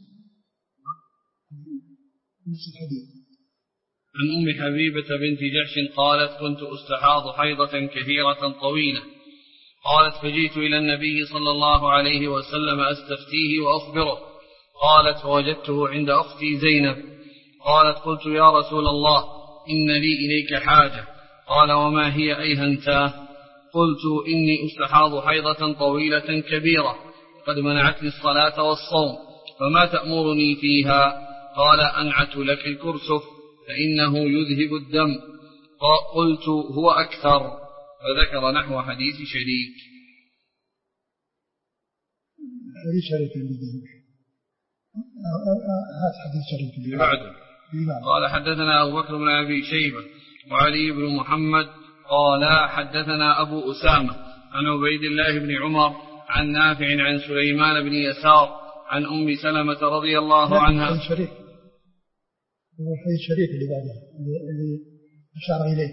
نفس الحديث. عن أم حبيبة بنت جحش قالت: كنت أستحاض حيضة كثيرة طويلة، قالت: فجئت إلى النبي صلى الله عليه وسلم أستفتيه وأخبره، قالت: فوجدته عند أختي زينب، قالت: قلت: يا رسول الله، إن لي إليك حاجة. قال: وما هي أيها انتاه؟ قلت: إني أستحاض حيضة طويلة كبيرة قد منعتني الصلاة والصوم، فما تأمرني فيها؟ قال: أنعت لك الكرسف فإنه يذهب الدم. قلت: هو أكثر، فذكر نحو حديث شريك. حديث شريك هذا حديث شريك بعده. قال: حدثنا أبو بكر بن أبي شيبة وعلي بن محمد قال: حدثنا أبو أسامة عن عبيد الله بن عمر عن نافع عن سليمان بن يسار عن أم سلمة رضي الله عنها. هو الحديث الشريف اللي بعده اللي أشار إليه.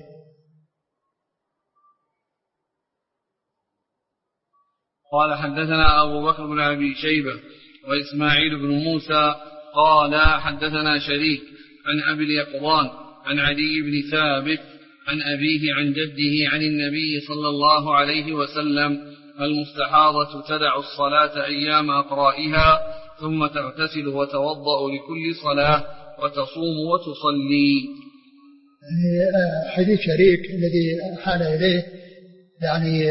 قال: حدثنا أبو بكر بن أبي شيبة وإسماعيل بن موسى قال: حدثنا شريك عن أبي اليقظان عن عدي بن ثابت عن أبيه عن جده عن النبي صلى الله عليه وسلم: المستحاضة تدع الصلاة أيام أقرائها ثم تغتسل وتوضأ لكل صلاة وتصوم وتصلي. حديث شريك الذي حال إليه يعني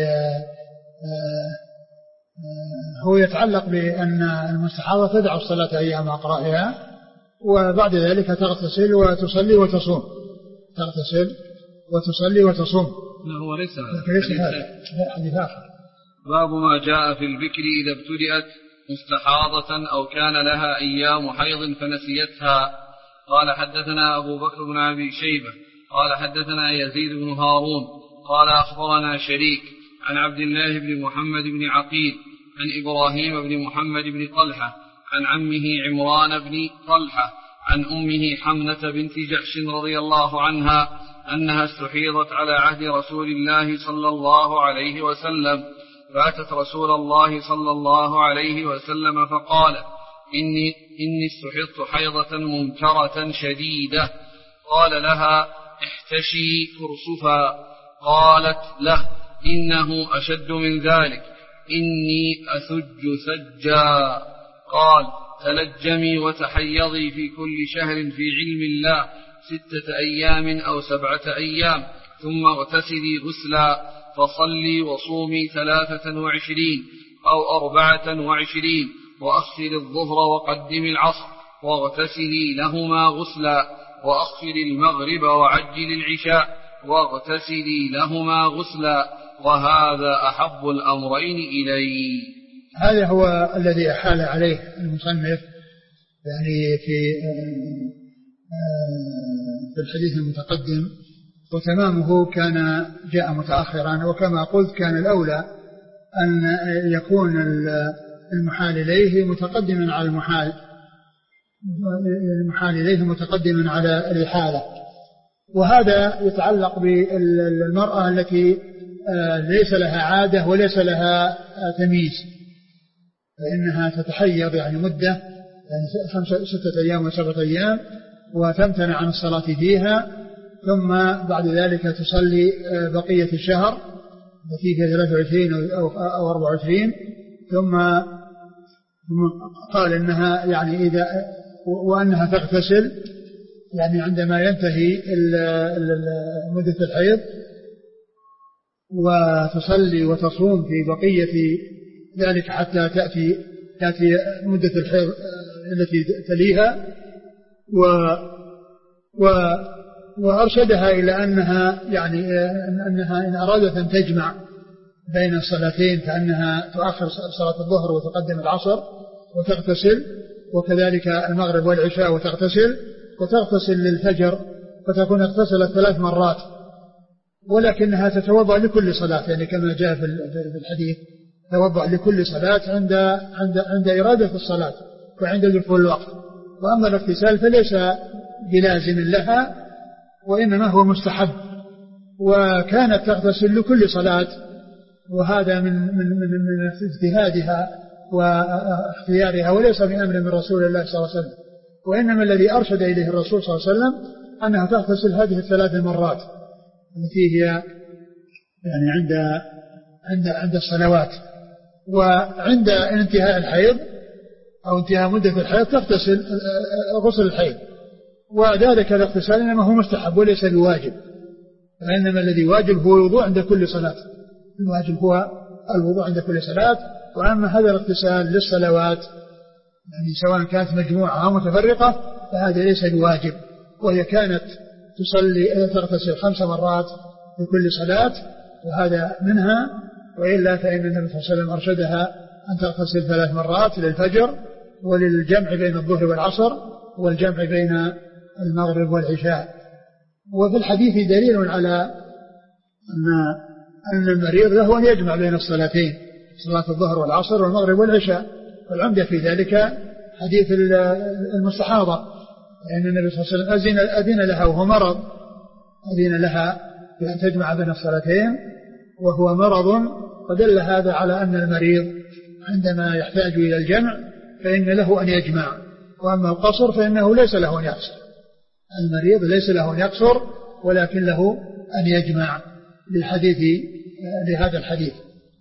هو يتعلق بأن المستحاضة تدع الصلاة أيام أقرائها وبعد ذلك تغتسل وتصلي وتصوم، تغتسل وتصلي وتصوم. هو ليس هذا حديث آخر. باب ما جاء في البكر إذا ابتدأت مستحاضة أو كان لها أيام حيض فنسيتها. قال: حدثنا أبو بكر بن أبي شيبة قال: حدثنا يزيد بن هارون قال: أخبرنا شريك عن عبد الله بن محمد بن عقيل عن إبراهيم بن محمد بن طلحة عن عمه عمران بن طلحة عن أمه حمنة بنت جحش رضي الله عنها أنها استحيضت على عهد رسول الله صلى الله عليه وسلم، فأتت رسول الله صلى الله عليه وسلم فقال: إني استحضت حيضة منكرة شديدة. قال لها: احتشي كرسفا. قالت له: إنه أشد من ذلك، إني أثج ثجا. قال: تلجمي وتحيضي في كل شهر في علم الله 6 أيام أو 7 أيام، ثم اغتسلي غسلا، فصلي وصومي 23 أو 24، وأغسلي الظهر وقدمي العصر، واغتسلي لهما غسلا، وأغسلي المغرب وعجلي العشاء، واغتسلي لهما غسلا، وهذا أحب الأمرين إلي. هذا هو الذي أحال عليه المصنف يعني في الحديث المتقدم، وتمامه كان جاء متأخرا، وكما قلت كان الأولى أن يكون المحال إليه متقدما على المحال إليه متقدما على الإحالة. وهذا يتعلق بالمرأة التي ليس لها عادة وليس لها تمييز، فإنها تتحيض يعني مدة يعني 6 أيام و7 أيام وتمتنع عن الصلاة فيها، ثم بعد ذلك تصلي بقية الشهر التي فيها 23 أو 24، ثم قال إنها يعني إذا وأنها تغتسل يعني عندما ينتهي مدة الحيض وتصلي وتصوم في بقية ذلك حتى تأتي مدة الحيض التي تليها وأرشدها إلى أنها إن أرادت أن تجمع بين الصلاتين فأنها تؤخر صلاة الظهر وتقدم العصر وتغتسل، وكذلك المغرب والعشاء وتغتسل للفجر فتكون اغتسلت 3 مرات، ولكنها تتوضأ لكل صلاة، يعني كما جاء في الحديث توضأ لكل صلاة عند إرادة الصلاة وعند دخول الوقت. وأما الاغتسال فليس بلازم لها وإنما هو مستحب، وكانت تغتسل لكل صلاة، وهذا من اجتهادها واختيارها وليس بأمر من رسول الله صلى الله عليه وسلم، وإنما الذي أرشد إليه الرسول صلى الله عليه وسلم أنها تغتسل هذه 3 مرات التي هي يعني عند الصلوات، وعند انتهاء الحيض أو انتهاء مدة الحيض تغتسل غسل الحيض، وذلك الاغتسال إنما هو مستحب وليس بواجب، وإنما الذي واجب هو الوضوء عند كل صلاة، الواجب هو الوضوء عند كل صلاة. وأما هذا الاغتسال للصلوات يعني سواء كانت مجموعة أو متفرقة فهذا ليس بواجب، وهي كانت تغتسل 5 مرات في كل صلاة وهذا منها، وإلا فإن النبي صلى الله عليه وسلم أرشدها أن تغتسل 3 مرات للفجر وللجمع بين الظهر والعصر والجمع بين المغرب والعشاء. وفي الحديث دليل على أن المريض له أن يجمع بين الصلاتين، صلاة الظهر والعصر والمغرب والعشاء، والعمدة في ذلك حديث المستحاضة، لأن النبي صلى الله عليه وسلم أذن لها وهو مرض، أذن لها بأن تجمع بين الصلاتين وهو مرض، فدل هذا على أن المريض عندما يحتاج إلى الجمع فإن له أن يجمع، وأما القصر فإنه ليس له أن يقصر، المريض ليس له أن يقصر ولكن له أن يجمع لهذا الحديث.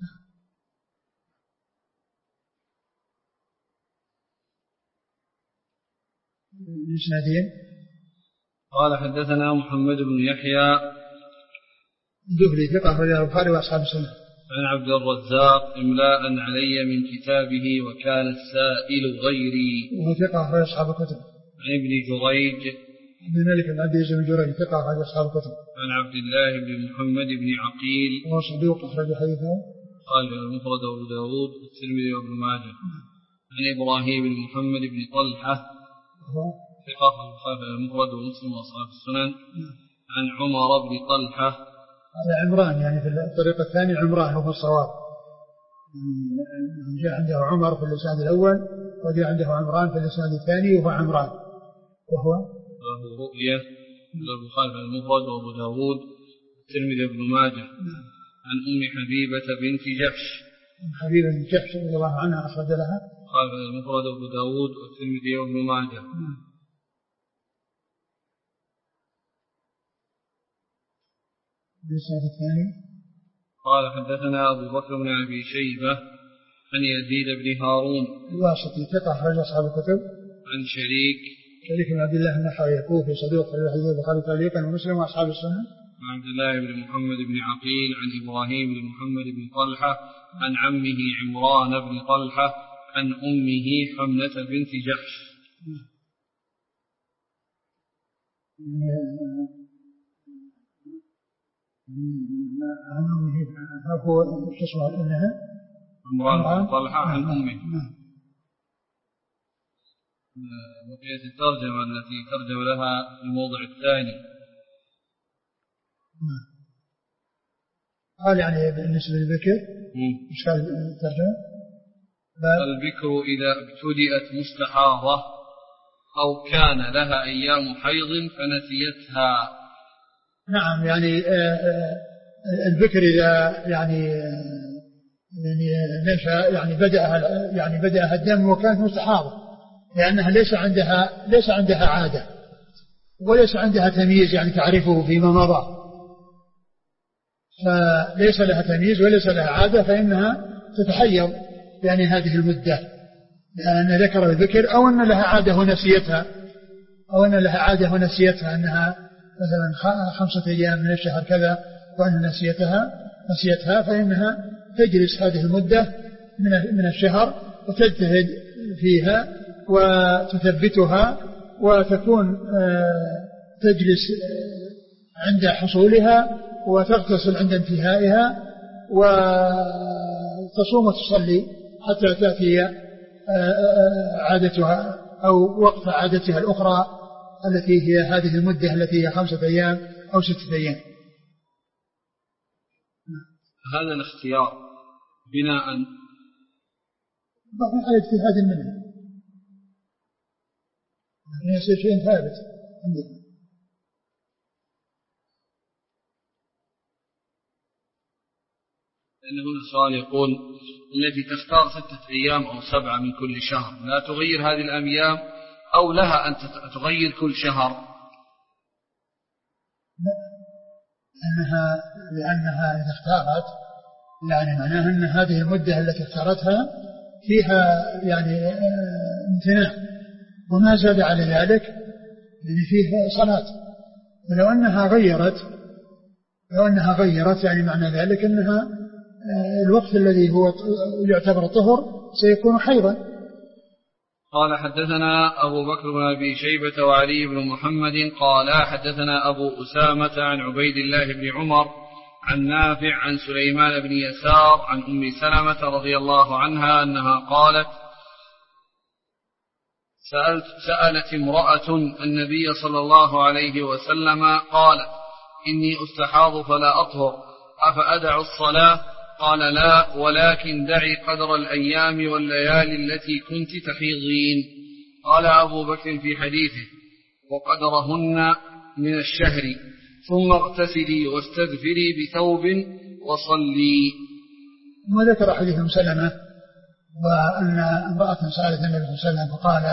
قال حدثنا محمد بن يحيى الدهلي ثقة أخرجه البخاري وأصحاب السنة. عن عبد الرزاق إملاء علي من كتابه وكان السائل غيري وهو ثقة أخرج أصحاب الكتب. عن ابن جريج عبد الملك بن عبد العزيز بن جريج ثقة أخرج أصحاب الكتب. عن عبد الله بن محمد بن عقيل وهو صدوق أخرج حديثه قال المفرد وأبو داود والترمذي وابن ماجه. عن إبراهيم بن محمد بن طلحة ثقة أخرج المفرد ومسلم وأصحاب السنن. عن عمر بن طلحة هذا عمران، يعني في الطريق الثاني عمران هو الصواب، جاء عنده عمر في اللسان الأول وجاء عنده عمران في اللسان الثاني وهو عمران، وهو له رؤية البخاري المفرد وأبو داود والترمذي وابن ماجه. عن أم حبيبة بنت جحش حبيبة بنت جحش رضي الله عنها أخرج لها قال المفرد وأبو داود والترمذي وابن ماجه. الإسناد الثاني قال حدثنا أبو بكر بن أبي شيبة عن يزيد بن هارون الواسطي ثقة أخرج أصحاب الكتب. عن شريك بن عبد الله النخعي الكوفي صدوق في الحديث البخاري تعليقا ومسلم وأصحاب السنة. عن عبد الله بن محمد بن عقيل عن إبراهيم بن محمد بن طلحة عن عمه عمران بن طلحة عن أمه حمنة بنت جحش. هو اسمه انها عمران بن طلحة عن امه. بقية الترجمة التي ترجم لها في الموضع الثاني. قال يعني بالنسبة للبكر ايش قال الترجمة؟ البكر إذا ابتدأت مستحاضة أو كان لها أيام حيض فنسيتها. نعم، يعني البكر إذا يعني نشأ يعني بدأها الدم وكانت مستحاضة، لأنها ليس عندها عادة وليس عندها تمييز يعني تعرفه فيما مضى، فليس لها تمييز وليس لها عادة، فإنها تتحيض يعني هذه المدة، لأن ذكر البكر أو أن لها عادة ونسيتها أو أن لها عادة ونسيتها أنها مثلا 5 أيام من الشهر كذا وأن نسيتها فإنها تجلس هذه المدة من الشهر وتجتهد فيها وتثبتها وتكون تجلس عند حصولها وتغتسل عند انتهائها وتصوم وتصلي حتى تأتي عادتها أو وقت عادتها الأخرى التي هي هذه المدة التي هي 5 أيام أو 6 أيام. هذا الاختيار بناء على اجتهاد منه يعني يصير شيء ثابت عندنا. لأنه هنا سؤال يقول التي تختار 6 أيام أو 7 من كل شهر لا تغير هذه الأيام أو لها أن تغير كل شهر؟ لأنها إذا اختارت يعني معناها أن هذه المدة التي اختارتها فيها يعني امتناع وما زاد على ذلك يعني فيه صلاة. ولو أنها غيرت يعني معنى ذلك أنها الوقت الذي هو يعتبر طهر سيكون حيضا. قال حدثنا أبو بكر بن أبي شيبة وعلي بن محمد قال حدثنا أبو أسامة عن عبيد الله بن عمر عن نافع عن سليمان بن يسار عن أم سلمة رضي الله عنها أنها قالت سألت امرأة النبي صلى الله عليه وسلم قالت إني أستحاض فلا أطهر أفأدع الصلاة؟ قال لا ولكن دعي قدر الأيام والليالي التي كنت تحيضين. قال أبو بكر في حديثه وقدرهن من الشهر ثم اغتسلي واستغفري بثوب وصلي. وذكر حديث أم سلمة وأن امرأة سألت النبي صلى الله عليه وسلم فقال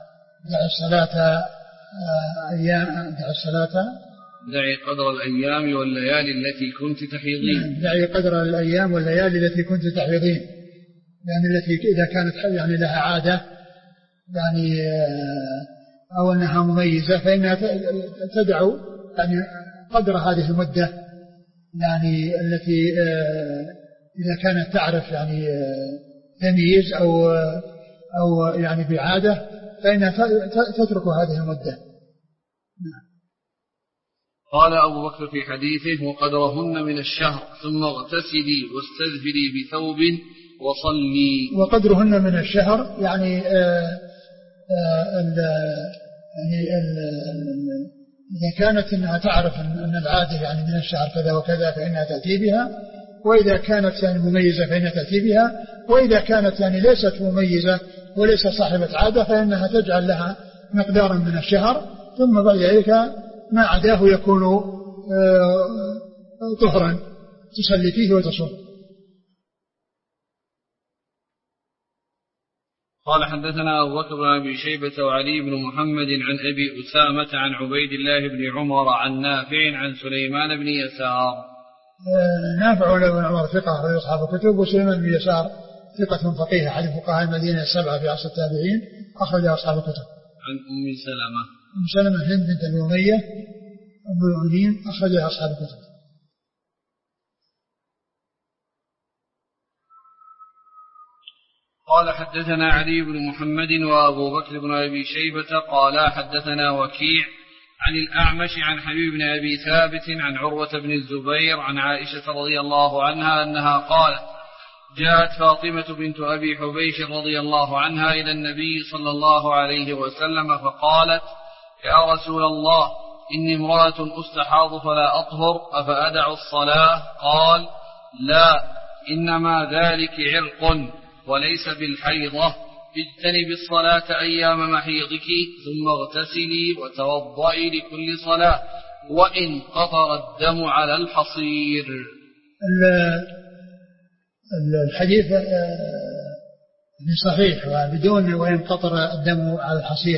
دعي قدر الأيام والليالي التي كنت تحيضين. دعي قدر الأيام والليالي التي كنت تحيضين يعني التي إذا كانت يعني لها عادة يعني أو أنها مميزة فإنها تدع يعني قدر هذه المدة يعني التي إذا كانت تعرف يعني تمييز أو يعني بعادة فإنها تترك هذه المدة. قال أبو بكر في حديثه وقدرهن من الشهر ثم اغتسلي واستغفري بثوب وصلي. وقدرهن من الشهر يعني إذا كانت إنها تعرف أن العادة يعني من الشهر كذا وكذا فإنها تأتي بها وإذا كانت يعني مميزة فإنها تأتي بها وإذا كانت يعني ليست مميزة وليست صاحبة عادة فإنها تجعل لها مقدارا من الشهر ثم بعد ذلك ما عداه يكون طهرا تصلي فيه وتصوم. قال حدثنا أبو بكر بن أبي شيبة وعلي بن محمد عن أبي أسامة عن عبيد الله بن عمر عن نافع عن سليمان بن يسار. نافع بن عمر ثقة أخرج أصحاب الكتب وسليمان بن يسار ثقة فقيه أحد فقهاء المدينة 7 في عصر التابعين أخرج أصحاب الكتب. عن أم سلمة. أم سلمة هند بنت الأمية أم المؤمنين أخرجها أصحاب الكتب. قال حدثنا علي بن محمد وأبو بكر بن أبي شيبة قال حدثنا وكيع عن الأعمش عن حبيب بن أبي ثابت عن عروة بن الزبير عن عائشة رضي الله عنها أنها قالت جاءت فاطمة بنت أبي حبيش رضي الله عنها إلى النبي صلى الله عليه وسلم فقالت يا رسول الله إني امرأة أستحاض فلا أطهر أفأدع الصلاة؟ قال لا إنما ذلك عرق وليس بالحيضة اجتنب الصلاة أيام محيضك ثم اغتسلي وتوضئي لكل صلاة وإن قطر الدم على الحصير. الحديث صحيح وبدون وإن قطر الدم على الحصير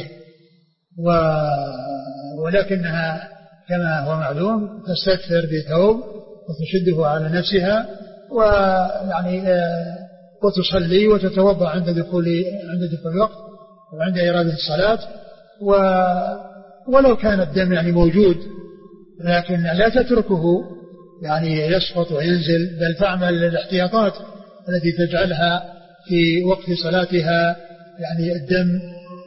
ولكنها كما هو معلوم تستكثر بثوب وتشده على نفسها ويعني وتصلي وتتوضأ عند دخول الوقت وعند إرادة الصلاة ولو كان الدم يعني موجود، لكن لا تتركه يعني يسقط وينزل، بل تعمل الاحتياطات التي تجعلها في وقت صلاتها يعني الدم.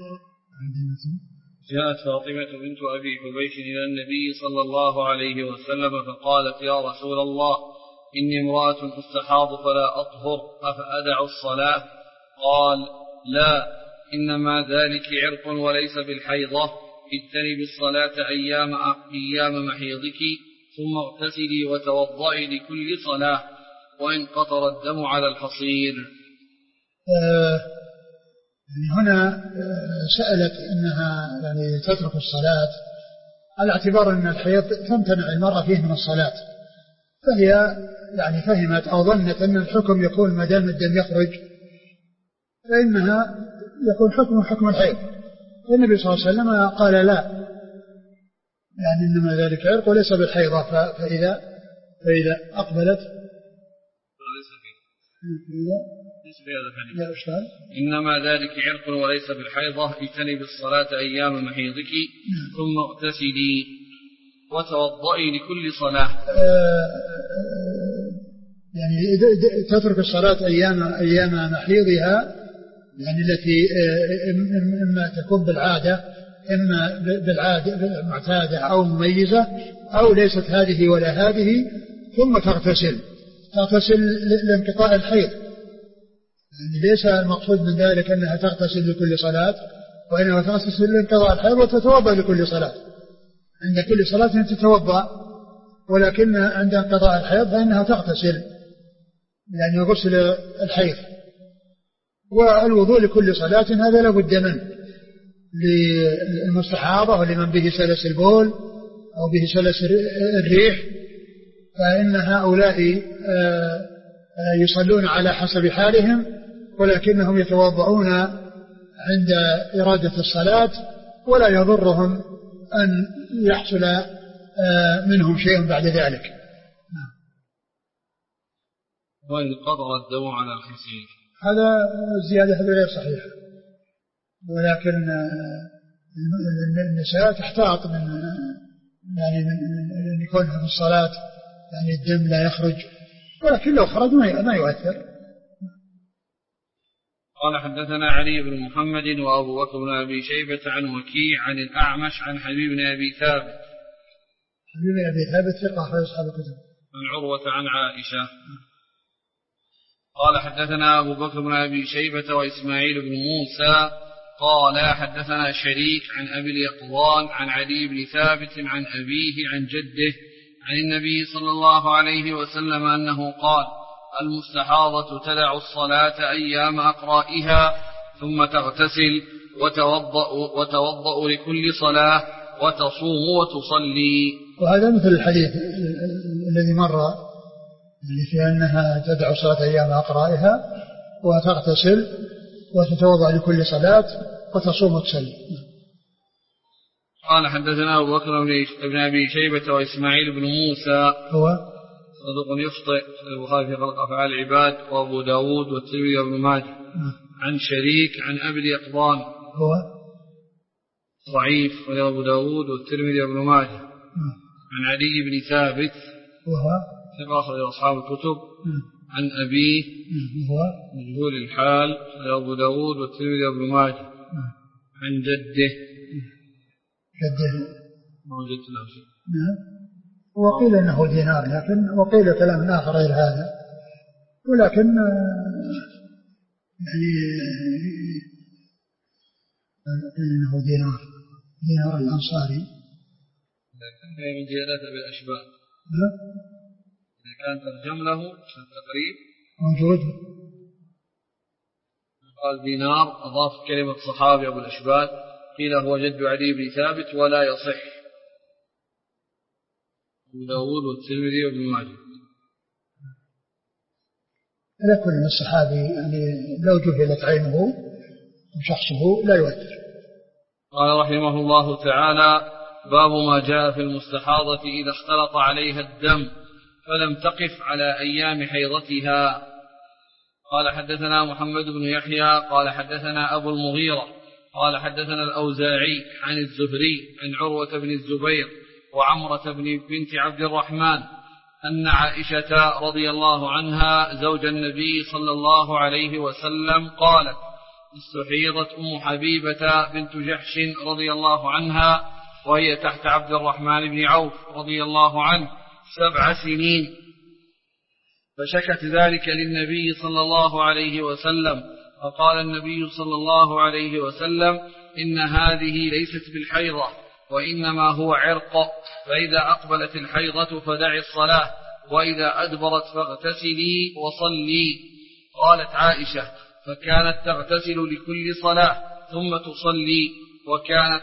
جاءت فاطمة بنت أبي حبيش إلى النبي صلى الله عليه وسلم فقالت: يا رسول الله، إني امرأة أستحاض فلا أطهر، أفأدع الصلاة؟ قال: لا، إنما ذلك عرق وليس بالحيضة، اجتنبي الصلاة أيام محيضك، ثم اغتسلي وتوضئي لكل صلاة، وإن قطر الدم على الحصير. هنا سألت أنها يعني تترك الصلاة على اعتبار أن الحيض تمتنع المرأة فيه من الصلاة، فهي يعني فهمت أو ظنت أن الحكم يكون ما دام الدم يخرج فإنها يكون حكم الحيض. النبي صلى الله عليه وسلم قال: لا، يعني إنما ذلك عرق وليس بالحيضة. فإذا أقبلت إنما ذلك عرق وليس بالحيضة، اجتنبي الصلاة أيام محيضك، ثم اغتسلي وتوضئي لكل صلاة. يعني تترك الصلاة أيام محيضها، يعني التي إما تكون بالعادة، إما بالعادة المعتادة أو مميزة، أو ليست هذه ولا هذه، ثم تغتسل لانقطاع الحيض. يعني ليس المقصود من ذلك أنها تغتسل لكل صلاة، وإنما تغتسل لانقطاع الحيض وتتوضأ لكل صلاة. عند كل صلاة تتوضأ، ولكن عند انقطاع الحيض فإنها تغتسل، يعني غسل الحيض. والوضوء لكل صلاة هذا لا بد منه للمستحاضة ولمن به سلس البول أو به سلس الريح، فإن هؤلاء يصلون على حسب حالهم، ولكنهم يتوضؤون عند إرادة الصلاة، ولا يضرهم أن يحصل منهم شيء بعد ذلك. وإن قطر الدم على الحصير، هذا الزيادة هذا غير صحيح، ولكن النساء تحتاط من يكونها في الصلاة يعني الدم لا يخرج، ولكن لو خرج ما يؤثر. قال: حدثنا علي بن محمد وأبو بكر بن أبي شيبة عن وكيع عن الأعمش عن حبيب بن أبي ثابت. حبيب بن أبي ثابت ثقة أخرج أصحاب الكتب. عن عروة عن عائشة. قال: حدثنا أبو بكر بن أبي شيبة وإسماعيل بن موسى قال: حدثنا شريك عن أبي اليقظان عن علي بن ثابت عن أبيه عن جده عن النبي صلى الله عليه وسلم أنه قال: المستحاضة تدع الصلاة أيام أقرائها، ثم تغتسل وتوضأ لكل صلاة، وتصوم وتصلي. وهذا مثل الحديث الذي مر اللي في أنها تدع الصلاة أيام أقرائها وتغتسل وتتوضأ لكل صلاة وتصوم وتصلي. قال: حدثنا أبو بكر بن أبي شيبة وإسماعيل بن موسى هو صدوق يخطئ، البخاري في خلق أفعال العباد، وأبو داود والترمذي وابن ماجه. عن شريك عن أبي اليقظان هو ضعيف، وأبو داود والترمذي وابن ماجه. عن علي بن ثابت وهو ثقة أخرج أصحاب الكتب. عن أبيه هو مجهول الحال، وأبو داود والترمذي وابن ماجه. عن جده ما وجدت له شيء. وقيل أنه دينار، لكن وقيل كلام آخر غير هذا، ولكن يعني أنه دينار الأنصاري. لكن من زيادات بالأشباه إذا كان ترجم له التقريب موجود. قال دينار، أضاف كلمة صحابي أبو الأشبال، قيل هو جد علي بن ثابت ولا يصح. أبو داود والترمذي وابن ماجه. لا كل الصحابي يعني لو جهلت عينه وشخصه لا يؤثر. قال رحمه الله تعالى: باب ما جاء في المستحاضة إذا اختلط عليها الدم فلم تقف على أيام حيضتها. قال: حدثنا محمد بن يحيى قال: حدثنا أبو المغيرة قال حدثنا الأوزاعي عن الزهري عن عروة بن الزبير وعمرة بنت عبد الرحمن أن عائشة رضي الله عنها زوج النبي صلى الله عليه وسلم قالت: استحيضت أم حبيبة بنت جحش رضي الله عنها وهي تحت عبد الرحمن بن عوف رضي الله عنه 7 سنين، فشكت ذلك للنبي صلى الله عليه وسلم، فقال النبي صلى الله عليه وسلم: إن هذه ليست بالحيضة وإنما هو عرق، فإذا أقبلت الحيضة فدعي الصلاة، وإذا أدبرت فاغتسلي وصلي. قالت عائشة: فكانت تغتسل لكل صلاة ثم تصلي، وكانت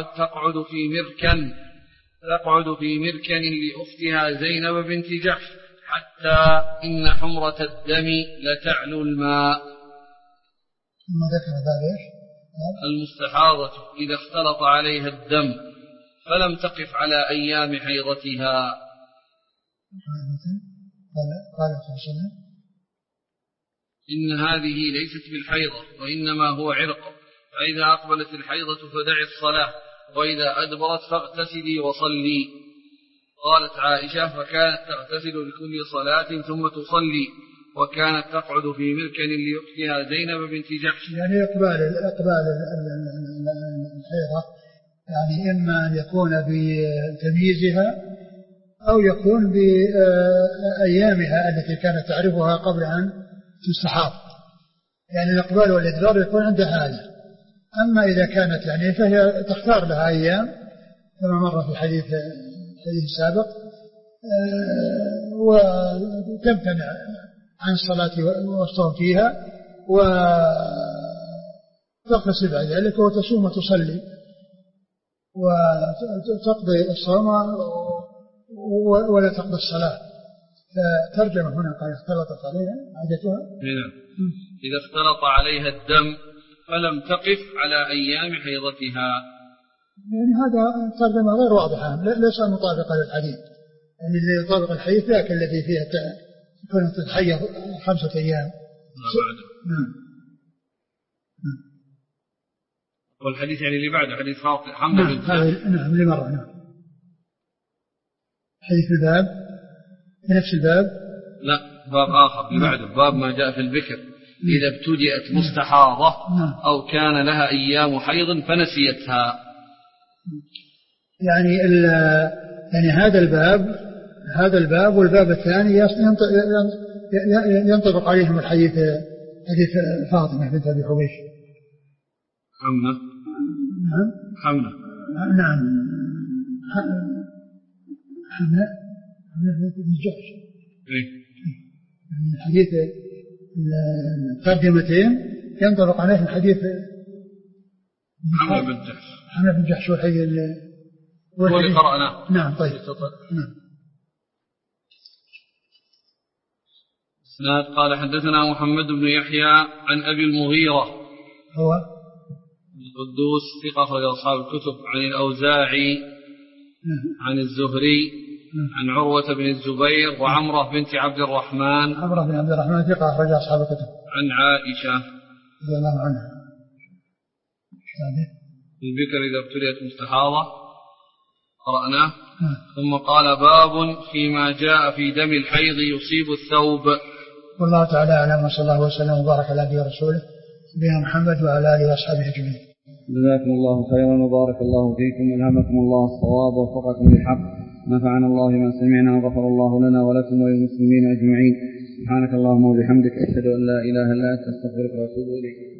تقعد في مركن لأختها زينب بنت جحش حتى إن حمرة الدم لتعلو الماء. ثم ذكر ذلك المستحاضة إذا اختلط عليها الدم فلم تقف على أيام حيضتها. قال صلى الله عليه وسلم: إن هذه ليست بالحيضة وإنما هو عرق، فإذا أقبلت الحيضة فدعي الصلاة، وإذا أدبرت فاغتسلي وصلي. قالت عائشة: فكانت تغتسل لكل صلاة ثم تصلي، وكانت تقعد في مركن لأختها زينب بنت جحش. يعني إقبال الحيضة يعني إما أن يكون بتمييزها أو يكون بأيامها التي كانت تعرفها قبل أن تستحاض، يعني الإقبال والإدبار يكون عند هذا. أما إذا كانت يعني فهي تختار لها أيام كما مر في حديث السابق، وتمتنع عن الصلاة والصوم فيها، وتغتسل بعد ذلك وتصوم وتصلي وتقضي الصوم ولا تقضي الصلاة. فترجم هنا قال: اختلطت عليها عادتها. إذا اختلط عليها الدم فلم تقف على أيام حيضتها. يعني هذا ترجمة غير واضحة، ليس مطابقة للحديث. يعني الذي يطابق الحديث ذاك الذي فيه كانت تتحيض 5 أيام. والحديث يعني اللي بعده حديث حمد بن جحش. نعم اللي مر. نعم حديث الباب في نفس الباب. لا، باب آخر اللي بعده، باب ما جاء في البكر إذا ابتدأت مستحاضة أو كان لها أيام حيض فنسيتها. يعني هذا الباب والباب الثاني ينطبق عليهم الحديث حديث فاطمة بنت أبي حبيش. حمنة بن جحش. يعني الحديث الترجمتين ينطبق عليهم الحديث حمنة بن جحش والحديث هو اللي قرأناه. نعم. طيب. اسناد. قال حدثنا محمد بن يحيى عن أبي المغيرة هو القدوس ثقة أخرج أصحاب الكتب، عن الأوزاعي عن الزهري عن عروة بن الزبير وعمرة بنت عبد الرحمن. عمرة بن عبد الرحمن ثقة أخرج أصحاب الكتب. عن عائشة رضي الله عنها البكر إذا ابتليت مستحاضة قرأناه. ثم قال: باب فيما جاء في دم الحيض يصيب الثوب. والله تعالى أعلم، وصلى الله وسلم وبارك على نبينا ورسوله نبينا محمد وعلى آله وأصحابه أجمعين. جزاكم الله خيرا وبارك الله فيكم وألهمكم الله الصواب ووفقكم للحق، نفعنا الله ما سمعنا وغفر الله لنا ولكم وللمسلمين أجمعين. سبحانك اللهم وبحمدك أشهد أن لا إله إلا أنت أستغفرك وأتوب إليك.